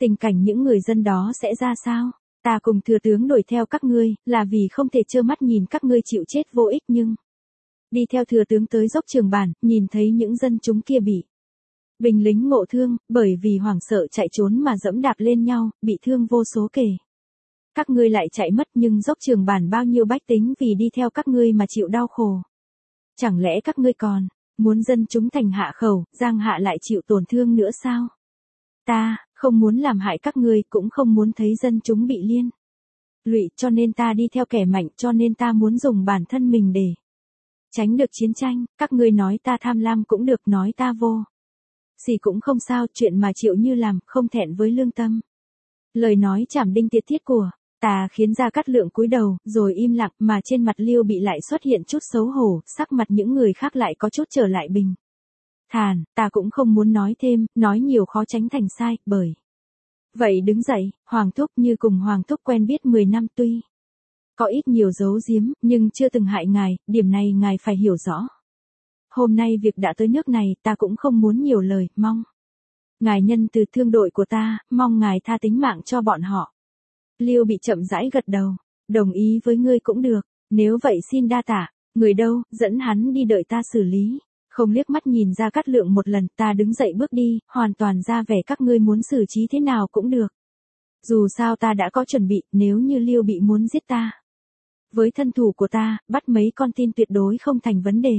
tình cảnh những người dân đó sẽ ra sao? Ta cùng thừa tướng đuổi theo các ngươi, là vì không thể trơ mắt nhìn các ngươi chịu chết vô ích nhưng... Đi theo thừa tướng tới dốc Trường Bản, nhìn thấy những dân chúng kia bị binh lính ngộ thương, bởi vì hoảng sợ chạy trốn mà dẫm đạp lên nhau, bị thương vô số kể. Các ngươi lại chạy mất nhưng dốc Trường Bản bao nhiêu bách tính vì đi theo các ngươi mà chịu đau khổ. Chẳng lẽ các ngươi còn muốn dân chúng thành hạ khẩu, Giang Hạ lại chịu tổn thương nữa sao? Ta không muốn làm hại các ngươi, cũng không muốn thấy dân chúng bị liên lụy, cho nên ta đi theo kẻ mạnh, cho nên ta muốn dùng bản thân mình để tránh được chiến tranh. Các ngươi nói ta tham lam cũng được, nói ta vô gì cũng không sao, chuyện mà Triệu Như làm không thẹn với lương tâm. Lời nói chảm đinh tiệt thiết của ta khiến Gia Cát Lượng cúi đầu, rồi im lặng, mà trên mặt Liêu Bị lại xuất hiện chút xấu hổ, sắc mặt những người khác lại có chút trở lại bình thản. Ta cũng không muốn nói thêm, nói nhiều khó tránh thành sai, bởi vậy đứng dậy, Hoàng thúc, như cùng Hoàng thúc quen biết 10 năm, tuy có ít nhiều giấu giếm, nhưng chưa từng hại ngài, điểm này ngài phải hiểu rõ. Hôm nay việc đã tới nước này, ta cũng không muốn nhiều lời, mong ngài nhân từ thương đội của ta, mong ngài tha tính mạng cho bọn họ. Liêu Bị chậm rãi gật đầu, đồng ý với ngươi cũng được, nếu vậy xin đa tạ. Người đâu, dẫn hắn đi đợi ta xử lý. Không liếc mắt nhìn Gia Cát Lượng một lần, ta đứng dậy bước đi, hoàn toàn ra vẻ các ngươi muốn xử trí thế nào cũng được. Dù sao ta đã có chuẩn bị, nếu như Liêu Bị muốn giết ta, với thân thủ của ta, bắt mấy con tin tuyệt đối không thành vấn đề.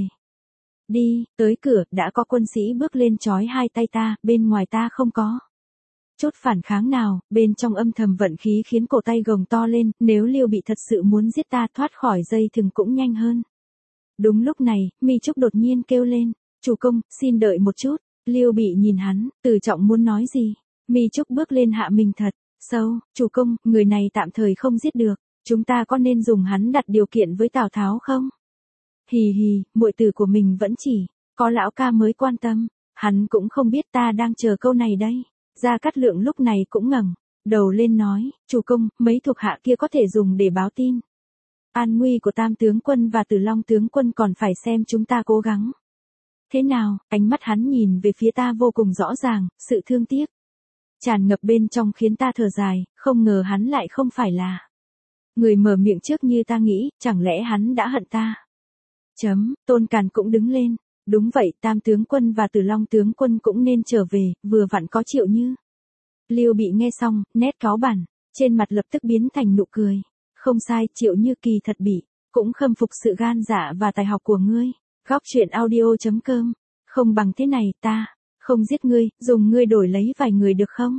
Đi, tới cửa, đã có quân sĩ bước lên trói hai tay ta, bên ngoài ta không có chút phản kháng nào, bên trong âm thầm vận khí khiến cổ tay gồng to lên, nếu Liêu Bị thật sự muốn giết ta, thoát khỏi dây thừng cũng nhanh hơn. Đúng lúc này, Mi Trúc đột nhiên kêu lên, chủ công, xin đợi một chút. Liêu Bị nhìn hắn, Từ Trọng muốn nói gì. Mi Trúc bước lên hạ mình thật sâu, chủ công, người này tạm thời không giết được, chúng ta có nên dùng hắn đặt điều kiện với Tào Tháo không? Hì hì, muội tử của mình vẫn chỉ có lão ca mới quan tâm, hắn cũng không biết ta đang chờ câu này đây. Gia Cát Lượng lúc này cũng ngẩng đầu lên nói, chủ công, mấy thuộc hạ kia có thể dùng để báo tin an nguy của Tam tướng quân và Tử Long tướng quân, còn phải xem chúng ta cố gắng thế nào. Ánh mắt hắn nhìn về phía ta vô cùng rõ ràng, sự thương tiếc tràn ngập bên trong khiến ta thở dài, không ngờ hắn lại không phải là người mở miệng trước như ta nghĩ, chẳng lẽ hắn đã hận ta? Tôn Càn cũng đứng lên, đúng vậy, Tam tướng quân và Tử Long tướng quân cũng nên trở về, vừa vặn có Triệu Như. Liêu Bị nghe xong, nét cáu bẳn trên mặt lập tức biến thành nụ cười. Không sai, Triệu Như kỳ thật bị cũng khâm phục sự gan dạ và tài học của ngươi. Góc truyện audio.com. Không bằng thế này, ta không giết ngươi, dùng ngươi đổi lấy vài người được không?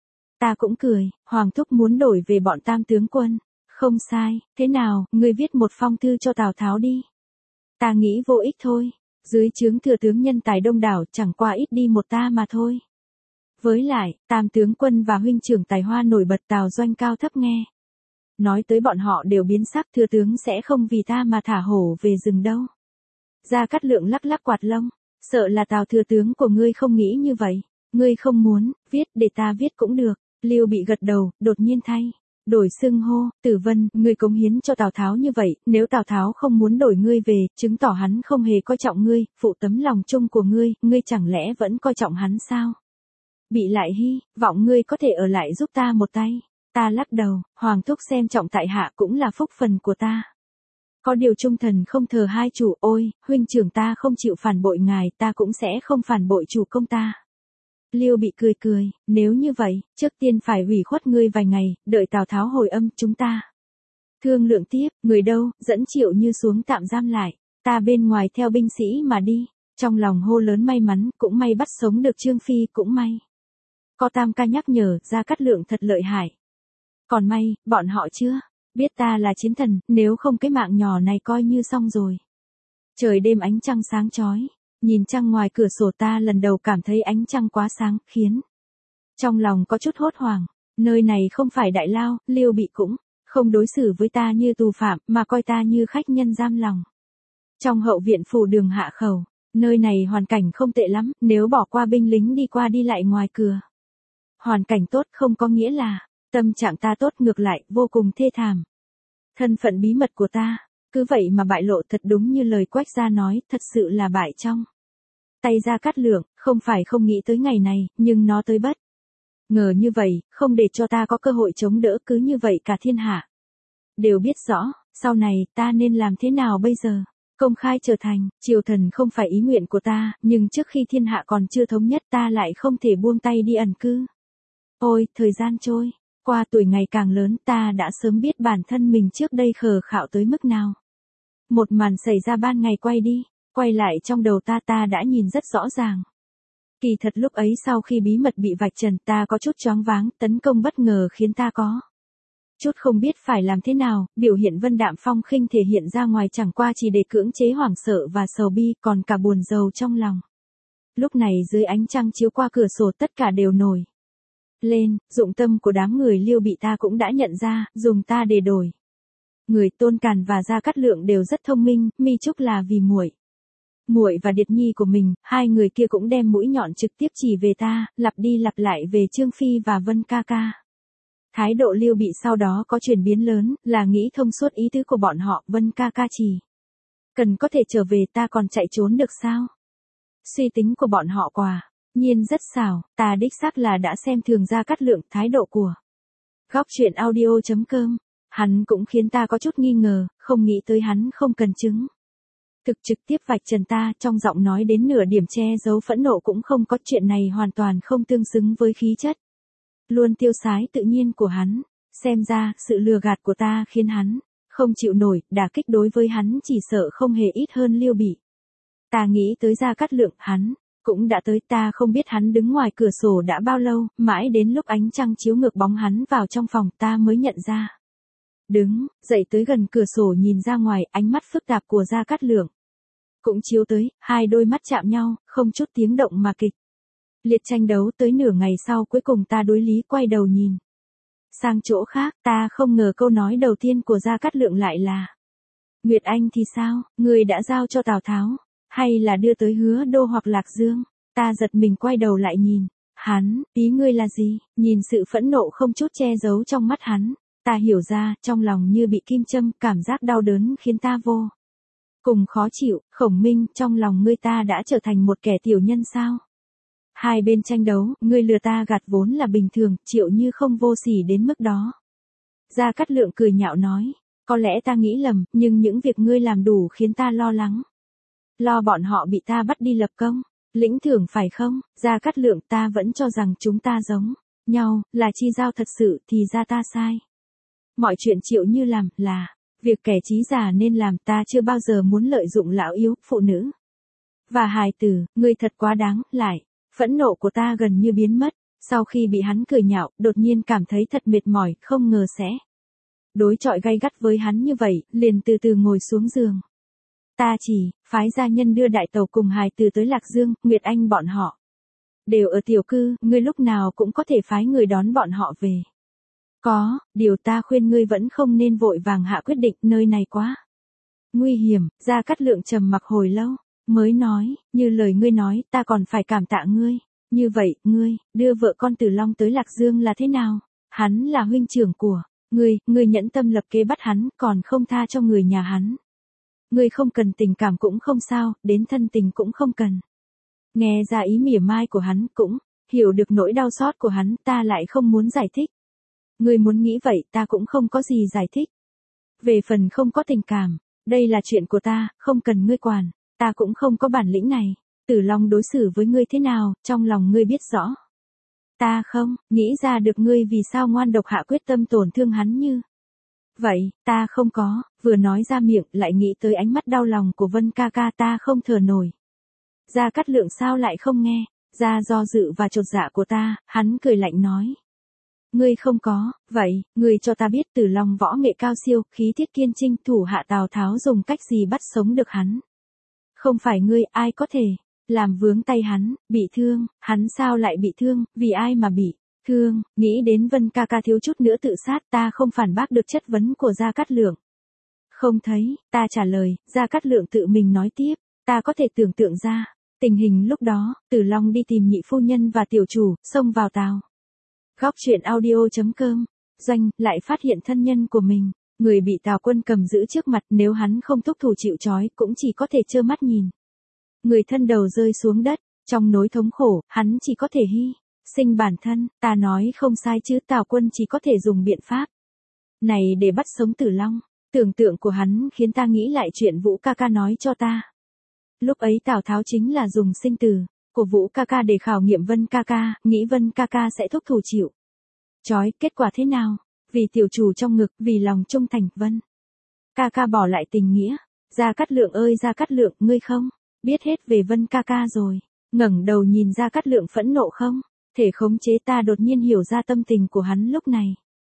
Ta cũng cười, Hoàng thúc muốn đổi về bọn Tam tướng quân. Không sai, thế nào, ngươi viết một phong thư cho Tào Tháo đi. Ta nghĩ vô ích thôi, dưới trướng thừa tướng nhân tài đông đảo, chẳng qua ít đi một ta mà thôi. Với lại, Tam tướng quân và huynh trưởng tài hoa nổi bật Tào Doanh cao thấp nghe nói tới bọn họ đều biến sắc, thừa tướng sẽ không vì ta mà thả hổ về rừng đâu. Gia Cát Lượng lắc lắc quạt lông, sợ là Tào thừa tướng của ngươi không nghĩ như vậy. Ngươi không muốn viết, để ta viết cũng được. Liêu Bị gật đầu, đột nhiên thay đổi xưng hô, Tử Vân, ngươi cống hiến cho Tào Tháo như vậy, nếu Tào Tháo không muốn đổi ngươi về, chứng tỏ hắn không hề coi trọng ngươi, phụ tấm lòng chung của ngươi chẳng lẽ vẫn coi trọng hắn sao? Bị lại hy vọng ngươi có thể ở lại giúp ta một tay. Ta lắc đầu, Hoàng thúc xem trọng tại hạ cũng là phúc phần của ta. Có điều trung thần không thờ hai chủ, ôi, huynh trưởng ta không chịu phản bội ngài, ta cũng sẽ không phản bội chủ công ta. Liêu Bị cười cười, nếu như vậy, trước tiên phải hủy khuất ngươi vài ngày, đợi Tào Tháo hồi âm chúng ta thương lượng tiếp. Người đâu, dẫn Triệu Như xuống tạm giam lại, ta bên ngoài theo binh sĩ mà đi. Trong lòng hô lớn may mắn, cũng may bắt sống được Trương Phi, cũng may có Tam ca nhắc nhở, Gia Cát Lượng thật lợi hại. Còn may, bọn họ chưa biết ta là chiến thần, nếu không cái mạng nhỏ này coi như xong rồi. Trời đêm ánh trăng sáng chói, nhìn trăng ngoài cửa sổ, ta lần đầu cảm thấy ánh trăng quá sáng, khiến trong lòng có chút hốt hoảng. Nơi này không phải Đại Lao, Liêu Bị cũng không đối xử với ta như tù phạm, mà coi ta như khách nhân giam lòng. Trong hậu viện phủ đường Hạ Khẩu, nơi này hoàn cảnh không tệ lắm, nếu bỏ qua binh lính đi qua đi lại ngoài cửa. Hoàn cảnh tốt không có nghĩa là tâm trạng ta tốt, ngược lại, vô cùng thê thảm. Thân phận bí mật của ta, cứ vậy mà bại lộ, thật đúng như lời Quách gia nói, thật sự là bại trong tay Gia Cát Lượng, không phải không nghĩ tới ngày này, nhưng nó tới bất Ngờ như vậy, không để cho ta có cơ hội chống đỡ, cứ như vậy cả thiên hạ đều biết rõ, sau này ta nên làm thế nào bây giờ? Công khai trở thành triều thần không phải ý nguyện của ta, nhưng trước khi thiên hạ còn chưa thống nhất ta lại không thể buông tay đi ẩn cư. Ôi, thời gian trôi, qua tuổi ngày càng lớn ta đã sớm biết bản thân mình trước đây khờ khạo tới mức nào. Một màn xảy ra ban ngày quay lại trong đầu ta đã nhìn rất rõ ràng. Kỳ thật lúc ấy sau khi bí mật bị vạch trần ta có chút choáng váng, tấn công bất ngờ khiến ta có chút không biết phải làm thế nào, biểu hiện vân đạm phong khinh thể hiện ra ngoài chẳng qua chỉ để cưỡng chế hoảng sợ và sầu bi, còn cả buồn rầu trong lòng. Lúc này dưới ánh trăng chiếu qua cửa sổ tất cả đều nổi lên, dụng tâm của đám người Liêu Bị ta cũng đã nhận ra, dùng ta để đổi. Người Tôn Càn và Gia Cát Lượng đều rất thông minh, Mi Trúc là vì muội và Điệt Nhi của mình, hai người kia cũng đem mũi nhọn trực tiếp chỉ về ta, lặp đi lặp lại về Trương Phi và Vân ca ca. Thái độ Liêu Bị sau đó có chuyển biến lớn, là nghĩ thông suốt ý tứ của bọn họ, Vân ca ca chỉ cần có thể trở về ta còn chạy trốn được sao? Suy tính của bọn họ quả nhiên rất xảo, ta đích xác là đã xem thường Gia Cát Lượng, thái độ của Góc Truyện Audio.com. Hắn cũng khiến ta có chút nghi ngờ, không nghĩ tới hắn không cần chứng thực trực tiếp vạch trần ta, trong giọng nói đến nửa điểm che giấu phẫn nộ cũng không có, chuyện này hoàn toàn không tương xứng với khí chất luôn tiêu sái tự nhiên của hắn. Xem ra, sự lừa gạt của ta khiến hắn không chịu nổi, đả kích đối với hắn chỉ sợ không hề ít hơn Liêu Bị. Ta nghĩ tới Gia Cát Lượng, hắn cũng đã tới, ta không biết hắn đứng ngoài cửa sổ đã bao lâu, mãi đến lúc ánh trăng chiếu ngược bóng hắn vào trong phòng ta mới nhận ra. Đứng dậy tới gần cửa sổ nhìn ra ngoài, ánh mắt phức tạp của Gia Cát Lượng cũng chiếu tới, hai đôi mắt chạm nhau, không chút tiếng động mà kịch liệt tranh đấu tới nửa ngày sau cuối cùng ta đối lý quay đầu nhìn sang chỗ khác, ta không ngờ câu nói đầu tiên của Gia Cát Lượng lại là: Nguyệt Anh thì sao, người đã giao cho Tào Tháo, hay là đưa tới Hứa Đô hoặc Lạc Dương? Ta giật mình quay đầu lại nhìn hắn, ý ngươi là gì? Nhìn sự phẫn nộ không chút che giấu trong mắt hắn, ta hiểu ra, trong lòng như bị kim châm, cảm giác đau đớn khiến ta vô cùng khó chịu. Khổng Minh, trong lòng ngươi ta đã trở thành một kẻ tiểu nhân sao? Hai bên tranh đấu, ngươi lừa ta gạt vốn là bình thường, Triệu Như không vô sỉ đến mức đó. Gia Cát Lượng cười nhạo nói, có lẽ ta nghĩ lầm, nhưng những việc ngươi làm đủ khiến ta lo lắng. Lo bọn họ bị ta bắt đi lập công, lĩnh thưởng phải không? Gia Cát Lượng, ta vẫn cho rằng chúng ta giống nhau, là chi giao thật sự, thì ra ta sai. Mọi chuyện Triệu Như làm là việc kẻ trí già nên làm, ta chưa bao giờ muốn lợi dụng lão yếu, phụ nữ và hài tử, ngươi thật quá đáng. Lại, phẫn nộ của ta gần như biến mất, sau khi bị hắn cười nhạo, đột nhiên cảm thấy thật mệt mỏi, không ngờ sẽ đối chọi gay gắt với hắn như vậy, liền từ từ ngồi xuống giường. Ta chỉ phái gia nhân đưa đại tàu cùng hài tử tới Lạc Dương, Nguyệt Anh bọn họ đều ở tiểu cư, ngươi lúc nào cũng có thể phái người đón bọn họ về. Có, điều ta khuyên ngươi vẫn không nên vội vàng hạ quyết định, nơi này quá nguy hiểm. Gia Cát Lượng trầm mặc hồi lâu, mới nói, như lời ngươi nói, ta còn phải cảm tạ ngươi. Như vậy, ngươi đưa vợ con Tử Long tới Lạc Dương là thế nào? Hắn là huynh trưởng của ngươi nhẫn tâm lập kế bắt hắn, còn không tha cho người nhà hắn. Ngươi không cần tình cảm cũng không sao, đến thân tình cũng không cần. Nghe ra ý mỉa mai của hắn, cũng hiểu được nỗi đau xót của hắn, ta lại không muốn giải thích. Ngươi muốn nghĩ vậy, ta cũng không có gì giải thích. Về phần không có tình cảm, đây là chuyện của ta, không cần ngươi quản, ta cũng không có bản lĩnh này. Tử Long đối xử với ngươi thế nào, trong lòng ngươi biết rõ. Ta không nghĩ ra được ngươi vì sao ngoan độc hạ quyết tâm tổn thương hắn như vậy, ta không có. Vừa nói ra miệng, lại nghĩ tới ánh mắt đau lòng của Vân ca ca, ta không thở nổi. Gia Cát Lượng sao lại không nghe ra do dự và chột dạ của ta, hắn cười lạnh nói. Ngươi không có, vậy, ngươi cho ta biết Tử Long võ nghệ cao siêu, khí thiết kiên trinh, thủ hạ Tào Tháo dùng cách gì bắt sống được hắn. Không phải ngươi, ai có thể làm vướng tay hắn, bị thương, hắn sao lại bị thương, vì ai mà bị thương? Nghĩ đến Vân ca ca thiếu chút nữa tự sát, ta không phản bác được chất vấn của Gia Cát Lượng. Không thấy, ta trả lời, Gia Cát Lượng tự mình nói tiếp, ta có thể tưởng tượng ra tình hình lúc đó, Tử Long đi tìm nhị phu nhân và tiểu chủ, xông vào Tào. Góc Truyện Audio.com. Doanh, lại phát hiện thân nhân của mình, người bị Tào Quân cầm giữ trước mặt, nếu hắn không thúc thủ chịu trói, cũng chỉ có thể trơ mắt nhìn người thân đầu rơi xuống đất, trong nỗi thống khổ, hắn chỉ có thể hy Sinh bản thân, ta nói không sai chứ, Tào Quân chỉ có thể dùng biện pháp này để bắt sống Tử Long. Tưởng tượng của hắn khiến ta nghĩ lại chuyện Vũ ca ca nói cho ta. Lúc ấy Tào Tháo chính là dùng sinh tử của Vũ ca ca để khảo nghiệm Vân ca ca, nghĩ Vân ca ca sẽ thúc thủ chịu trói, kết quả thế nào? Vì tiểu chủ trong ngực, vì lòng trung thành, Vân ca ca bỏ lại tình nghĩa. Gia Cát Lượng ơi Gia Cát Lượng, ngươi không biết hết về Vân ca ca rồi. Ngẩng đầu nhìn Gia Cát Lượng phẫn nộ không thể khống chế. Ta đột nhiên hiểu ra tâm tình của hắn lúc này.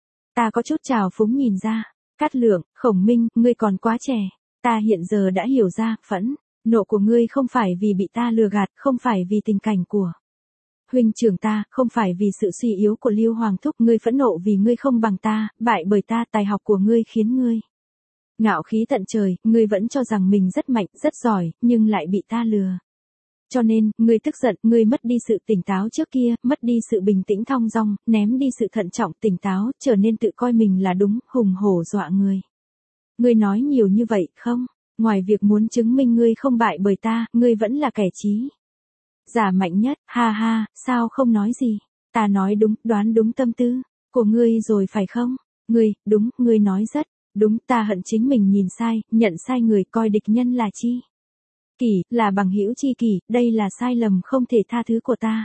Ta có chút trào phúng nhìn Gia Cát Lượng, Khổng Minh, ngươi còn quá trẻ. Ta hiện giờ đã hiểu ra, phẫn nộ của ngươi không phải vì bị ta lừa gạt, không phải vì tình cảnh của huynh trưởng ta, không phải vì sự suy yếu của Lưu Hoàng thúc. Ngươi phẫn nộ vì ngươi không bằng ta, bại bởi ta. Tài học của ngươi khiến ngươi ngạo khí tận trời, ngươi vẫn cho rằng mình rất mạnh, rất giỏi, nhưng lại bị ta lừa. Cho nên, ngươi tức giận, ngươi mất đi sự tỉnh táo trước kia, mất đi sự bình tĩnh thong dong, ném đi sự thận trọng tỉnh táo, trở nên tự coi mình là đúng, hùng hổ dọa người. Ngươi nói nhiều như vậy, không? Ngoài việc muốn chứng minh ngươi không bại bởi ta, ngươi vẫn là kẻ trí giả mạnh nhất. Ha ha, sao không nói gì? Ta nói đúng, đoán đúng tâm tư của ngươi rồi phải không? Đúng, ngươi nói rất đúng. Ta hận chính mình nhìn sai, nhận sai người, coi địch nhân là chi kỷ, là bằng hữu chi kỷ, đây là sai lầm không thể tha thứ của ta.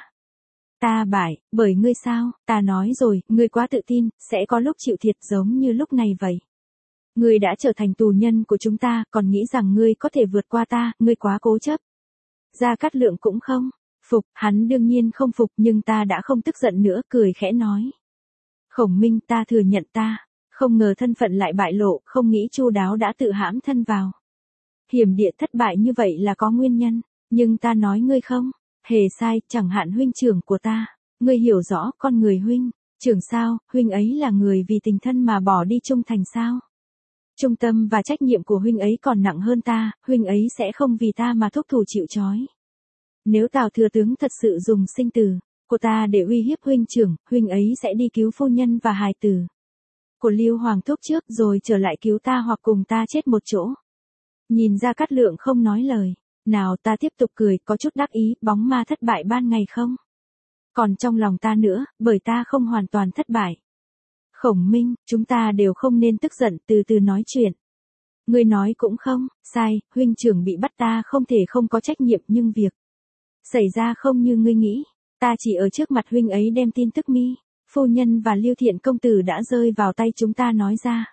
Ta bại bởi ngươi sao? Ta nói rồi, ngươi quá tự tin, sẽ có lúc chịu thiệt giống như lúc này vậy. Ngươi đã trở thành tù nhân của chúng ta, còn nghĩ rằng ngươi có thể vượt qua ta, ngươi quá cố chấp. Gia Cát Lượng cũng không phục, hắn đương nhiên không phục, nhưng ta đã không tức giận nữa, cười khẽ nói. Khổng Minh, ta thừa nhận ta không ngờ thân phận lại bại lộ, không nghĩ chu đáo đã tự hãm thân vào hiểm địa. Thất bại như vậy là có nguyên nhân, nhưng ta nói ngươi không hề sai. Chẳng hạn huynh trưởng của ta, ngươi hiểu rõ con người huynh trưởng sao? Huynh ấy là người vì tình thân mà bỏ đi trung thành sao? Trung tâm và trách nhiệm của huynh ấy còn nặng hơn ta, huynh ấy sẽ không vì ta mà thúc thủ chịu trói. Nếu Tào thừa tướng thật sự dùng sinh tử của ta để uy hiếp huynh trưởng, huynh ấy sẽ đi cứu phu nhân và hài tử của Lưu Hoàng thúc trước, rồi trở lại cứu ta hoặc cùng ta chết một chỗ. Nhìn Gia Cát Lượng không nói lời nào, ta tiếp tục cười, có chút đắc ý. Bóng ma thất bại ban ngày không còn trong lòng ta nữa, bởi ta không hoàn toàn thất bại. Khổng Minh, chúng ta đều không nên tức giận, từ từ nói chuyện. Ngươi nói cũng không sai, huynh trưởng bị bắt ta không thể không có trách nhiệm, nhưng việc xảy ra không như ngươi nghĩ. Ta chỉ ở trước mặt huynh ấy đem tin tức Mi phu nhân và Lưu Thiện công tử đã rơi vào tay chúng ta nói ra.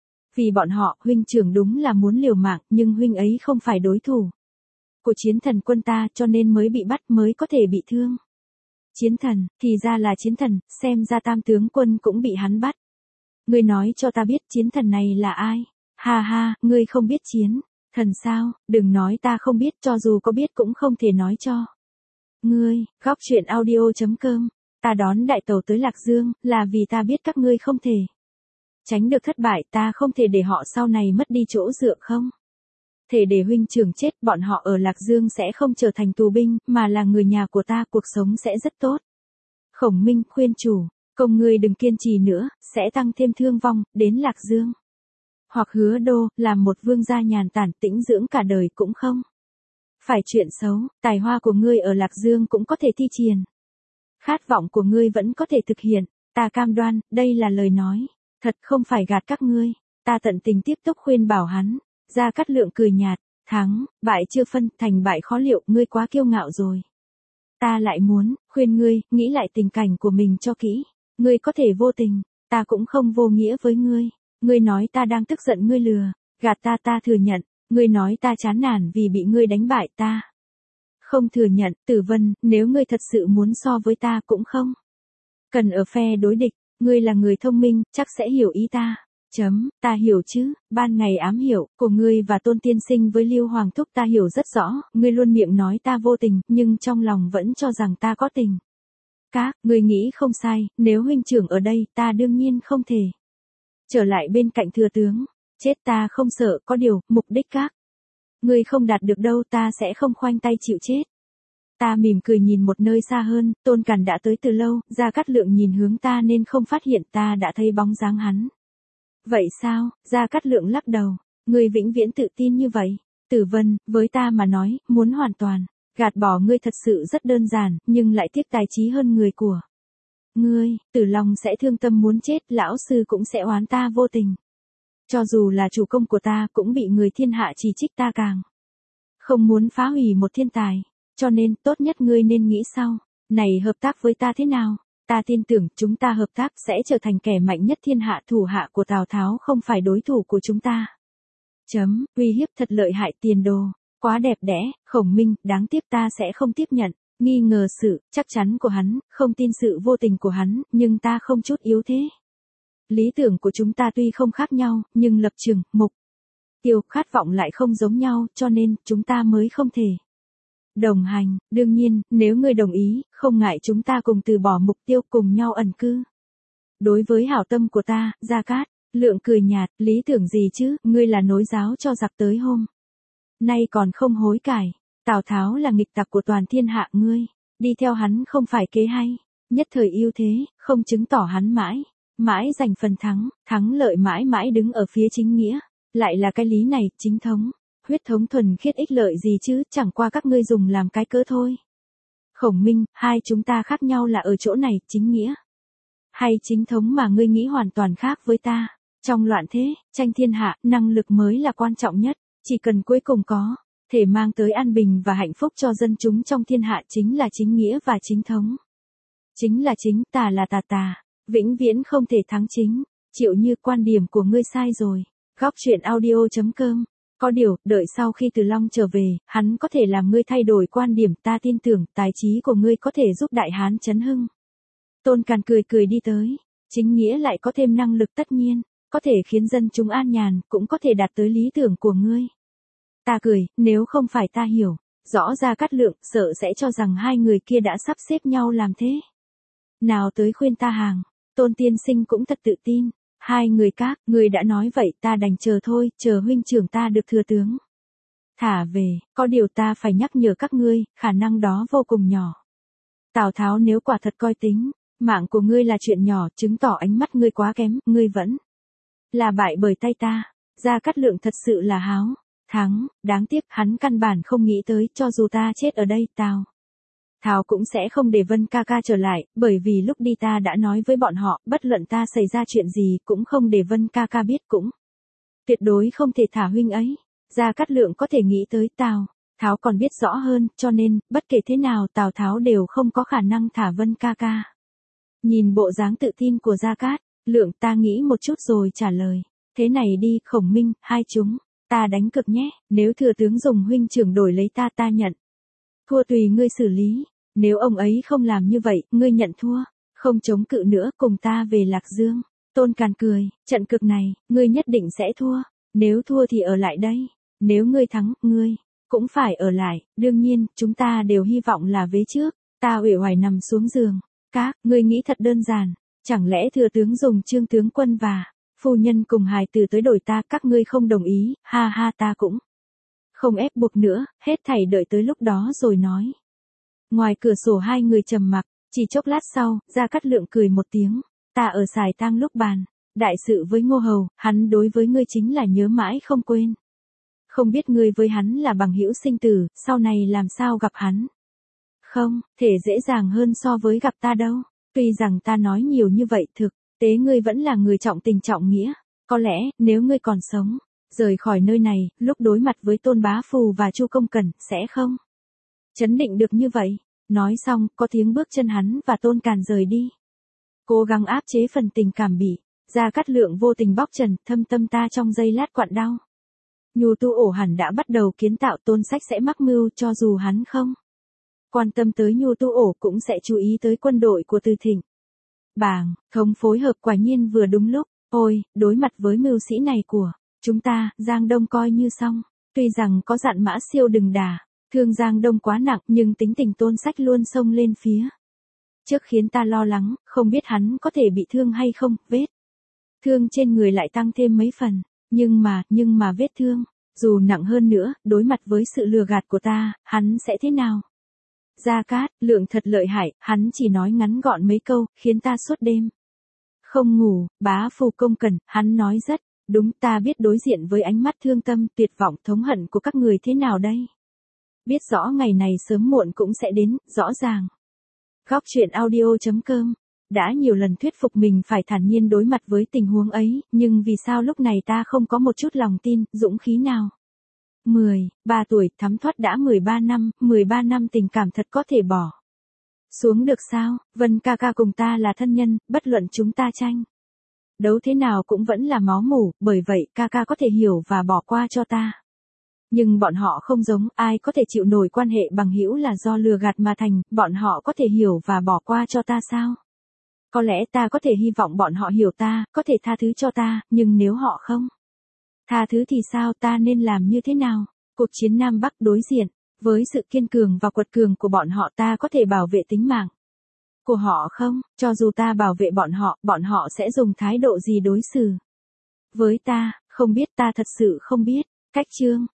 Vì bọn họ, huynh trưởng đúng là muốn liều mạng, nhưng huynh ấy không phải đối thủ của Chiến Thần quân ta, cho nên mới bị bắt, mới có thể bị thương. Chiến Thần, thì ra là Chiến Thần, xem ra Tam tướng quân cũng bị hắn bắt. Ngươi nói cho ta biết Chiến Thần này là ai? Ha ha, ngươi không biết Chiến Thần sao? Đừng nói ta không biết, cho dù có biết cũng không thể nói cho ngươi. Góc truyện audio.com. Ta đón đại tàu tới Lạc Dương, là vì ta biết các ngươi không thể tránh được thất bại, ta không thể để họ sau này mất đi chỗ dựa, không thể để huynh trưởng chết. Bọn họ ở Lạc Dương sẽ không trở thành tù binh, mà là người nhà của ta, cuộc sống sẽ rất tốt. Khổng Minh khuyên chủ công, ngươi đừng kiên trì nữa, sẽ tăng thêm thương vong. Đến Lạc Dương hoặc Hứa Đô, làm một vương gia nhàn tản tĩnh dưỡng cả đời cũng không phải chuyện xấu. Tài hoa của ngươi ở Lạc Dương cũng có thể thi triển, khát vọng của ngươi vẫn có thể thực hiện. Ta cam đoan, đây là lời nói thật, không phải gạt các ngươi. Ta tận tình tiếp tục khuyên bảo hắn. Gia Cát Lượng cười nhạt, thắng, bại chưa phân, thành bại khó liệu, ngươi quá kiêu ngạo rồi. Ta lại muốn khuyên ngươi, nghĩ lại tình cảnh của mình cho kỹ. Ngươi có thể vô tình, ta cũng không vô nghĩa với ngươi. Ngươi nói ta đang tức giận, ngươi lừa gạt ta, ta thừa nhận. Ngươi nói ta chán nản vì bị ngươi đánh bại, ta không thừa nhận. Tử Vân, nếu ngươi thật sự muốn so với ta cũng không cần ở phe đối địch. Ngươi là người thông minh, chắc sẽ hiểu ý ta. Ta hiểu chứ, ban ngày ám hiểu của ngươi và Tôn tiên sinh với Lưu Hoàng thúc ta hiểu rất rõ. Ngươi luôn miệng nói ta vô tình, nhưng trong lòng vẫn cho rằng ta có tình. Ngươi nghĩ không sai, nếu huynh trưởng ở đây, ta đương nhiên không thể trở lại bên cạnh thừa tướng. Chết ta không sợ, có điều, mục đích ngươi không đạt được đâu, ta sẽ không khoanh tay chịu chết. Ta mỉm cười nhìn một nơi xa hơn, Tôn Càn đã tới từ lâu. Gia Cát Lượng nhìn hướng ta nên không phát hiện ta đã thấy bóng dáng hắn. Vậy sao? Gia Cát Lượng lắc đầu. Ngươi vĩnh viễn tự tin như vậy. Tử Vân, với ta mà nói, muốn hoàn toàn Gạt bỏ ngươi thật sự rất đơn giản, nhưng lại tiếc tài trí hơn người của ngươi, Tử Long sẽ thương tâm muốn chết, lão sư cũng sẽ oán ta vô tình. Cho dù là chủ công của ta cũng bị người thiên hạ chỉ trích ta càng không muốn phá hủy một thiên tài, cho nên tốt nhất ngươi nên nghĩ sau, này hợp tác với ta thế nào? Ta tin tưởng chúng ta hợp tác sẽ trở thành kẻ mạnh nhất thiên hạ, thủ hạ của Tào Tháo không phải đối thủ của chúng ta. Uy hiếp thật lợi hại, tiền đồ quá đẹp đẽ, Khổng Minh, đáng tiếc ta sẽ không tiếp nhận, nghi ngờ sự chắc chắn của hắn, không tin sự vô tình của hắn, nhưng ta không chút yếu thế. Lý tưởng của chúng ta tuy không khác nhau, nhưng lập trường, mục tiêu, khát vọng lại không giống nhau, cho nên chúng ta mới không thể đồng hành. Đương nhiên, nếu ngươi đồng ý, không ngại chúng ta cùng từ bỏ mục tiêu, cùng nhau ẩn cư. Đối với hảo tâm của ta, Gia Cát Lượng cười nhạt, lý tưởng gì chứ, ngươi là nối giáo cho giặc tới hôm nay còn không hối cải. Tào Tháo là nghịch tặc của toàn thiên hạ, ngươi đi theo hắn không phải kế hay, nhất thời ưu thế, không chứng tỏ hắn mãi giành phần thắng lợi mãi mãi đứng ở phía chính nghĩa, lại là cái lý này, chính thống, huyết thống thuần khiết ích lợi gì chứ, chẳng qua các ngươi dùng làm cái cớ thôi. Khổng Minh, hai chúng ta khác nhau là ở chỗ này, chính nghĩa hay chính thống mà ngươi nghĩ hoàn toàn khác với ta. Trong loạn thế, tranh thiên hạ, năng lực mới là quan trọng nhất, chỉ cần cuối cùng có thể mang tới an bình và hạnh phúc cho dân chúng trong thiên hạ chính là chính nghĩa và chính thống. Chính là chính, tà là tà, vĩnh viễn không thể thắng chính. Triệu Như, quan điểm của ngươi sai rồi. Góc truyện audio.com. Có điều, đợi sau khi Từ Long trở về, hắn có thể làm ngươi thay đổi quan điểm, ta tin tưởng tài trí của ngươi có thể giúp Đại Hán chấn hưng. Tôn Càn cười đi tới. Chính nghĩa lại có thêm năng lực tất nhiên, có thể khiến dân chúng an nhàn, cũng có thể đạt tới lý tưởng của ngươi. Ta cười, nếu không phải ta hiểu rõ Gia Cát Lượng, sợ sẽ cho rằng hai người kia đã sắp xếp nhau làm thế nào tới khuyên ta hàng. Tôn tiên sinh cũng thật tự tin. Hai người các, người đã nói vậy, ta đành chờ thôi, chờ huynh trưởng ta được thừa tướng thả về, có điều ta phải nhắc nhở các ngươi, khả năng đó vô cùng nhỏ. Tào Tháo nếu quả thật coi tính mạng của ngươi là chuyện nhỏ, chứng tỏ ánh mắt ngươi quá kém, ngươi vẫn là bại bởi tay ta. Gia Cát Lượng thật sự là háo thắng, đáng tiếc hắn căn bản không nghĩ tới, cho dù ta chết ở đây, Tào Tháo cũng sẽ không để Vân ca ca trở lại, bởi vì lúc đi ta đã nói với bọn họ, bất luận ta xảy ra chuyện gì cũng không để Vân ca ca biết, cũng tuyệt đối không thể thả huynh ấy. Gia Cát Lượng có thể nghĩ tới Tào Tháo còn biết rõ hơn, cho nên, bất kể thế nào Tào Tháo đều không có khả năng thả Vân ca ca. Nhìn bộ dáng tự tin của Gia Cát Lượng, ta nghĩ một chút rồi trả lời. Thế này đi, Khổng Minh, hai chúng ta đánh cược nhé, nếu thừa tướng dùng huynh trưởng đổi lấy ta nhận thua, tùy ngươi xử lý. Nếu ông ấy không làm như vậy, ngươi nhận thua, không chống cự nữa, cùng ta về Lạc Dương. Tôn Càn cười, trận cược này, ngươi nhất định sẽ thua, nếu thua thì ở lại đây, nếu ngươi thắng, ngươi cũng phải ở lại, đương nhiên, chúng ta đều hy vọng là vế trước. Ta uể oải nằm xuống giường. Các, ngươi nghĩ thật đơn giản, chẳng lẽ thừa tướng dùng Trương tướng quân và phu nhân cùng hài tử tới đổi ta, các ngươi không đồng ý, ha ha, ta cũng không ép buộc nữa, hết thảy đợi tới lúc đó rồi nói. Ngoài cửa sổ hai người trầm mặc, chỉ chốc lát sau, Gia Cát Lượng cười một tiếng, ta ở Sài Tang lúc bàn đại sự với Ngô Hầu, hắn đối với ngươi chính là nhớ mãi không quên. Không biết ngươi với hắn là bằng hữu sinh tử, sau này làm sao gặp hắn? Không thể dễ dàng hơn so với gặp ta đâu. Tuy rằng ta nói nhiều như vậy, thực tế ngươi vẫn là người trọng tình trọng nghĩa. Có lẽ, nếu ngươi còn sống, rời khỏi nơi này, lúc đối mặt với Tôn Bá Phù và Chu Công Cẩn, sẽ không chấn định được như vậy. Nói xong, có tiếng bước chân hắn và Tôn Càn rời đi. Cố gắng áp chế phần tình cảm bị Gia Cát Lượng vô tình bóc trần, thâm tâm ta trong giây lát quặn đau. Nhu Tu Ổ hẳn đã bắt đầu kiến tạo, Tôn Sách sẽ mắc mưu, cho dù hắn không quan tâm tới Nhu Tu Ổ cũng sẽ chú ý tới quân đội của Từ Thịnh. Bàng, thống phối hợp quả nhiên vừa đúng lúc. Ôi, đối mặt với mưu sĩ này của chúng ta, Giang Đông coi như xong. Tuy rằng có dặn Mã Siêu đừng đả thương Giang Đông quá nặng, nhưng tính tình Tôn Sách luôn xông lên phía trước khiến ta lo lắng, không biết hắn có thể bị thương hay không. Vết thương trên người lại tăng thêm mấy phần, nhưng mà vết thương dù nặng hơn nữa, đối mặt với sự lừa gạt của ta, hắn sẽ thế nào? Gia Cát Lượng thật lợi hại, hắn chỉ nói ngắn gọn mấy câu, khiến ta suốt đêm không ngủ. Bá Phù Công Cẩn, hắn nói rất đúng, ta biết đối diện với ánh mắt thương tâm, tuyệt vọng, thống hận của các người thế nào đây. biết rõ ngày này sớm muộn cũng sẽ đến, rõ ràng. Góc truyện audio.com. Đã nhiều lần thuyết phục mình phải thản nhiên đối mặt với tình huống ấy, nhưng vì sao lúc này ta không có một chút lòng tin, dũng khí nào? 3 tuổi, thắm thoát đã 13 năm tình cảm thật có thể bỏ xuống được sao? Vân ca ca cùng ta là thân nhân, bất luận chúng ta tranh đấu thế nào cũng vẫn là máu mủ, bởi vậy ca ca có thể hiểu và bỏ qua cho ta. Nhưng bọn họ không giống, ai có thể chịu nổi quan hệ bằng hữu là do lừa gạt mà thành, bọn họ có thể hiểu và bỏ qua cho ta sao? Có lẽ ta có thể hy vọng bọn họ hiểu ta, có thể tha thứ cho ta, nhưng nếu họ không tha thứ thì sao, ta nên làm như thế nào? Cuộc chiến Nam Bắc đối diện với sự kiên cường và quật cường của bọn họ, ta có thể bảo vệ tính mạng của họ không? Cho dù ta bảo vệ bọn họ sẽ dùng thái độ gì đối xử với ta? Không biết, ta thật sự không biết. Cách chương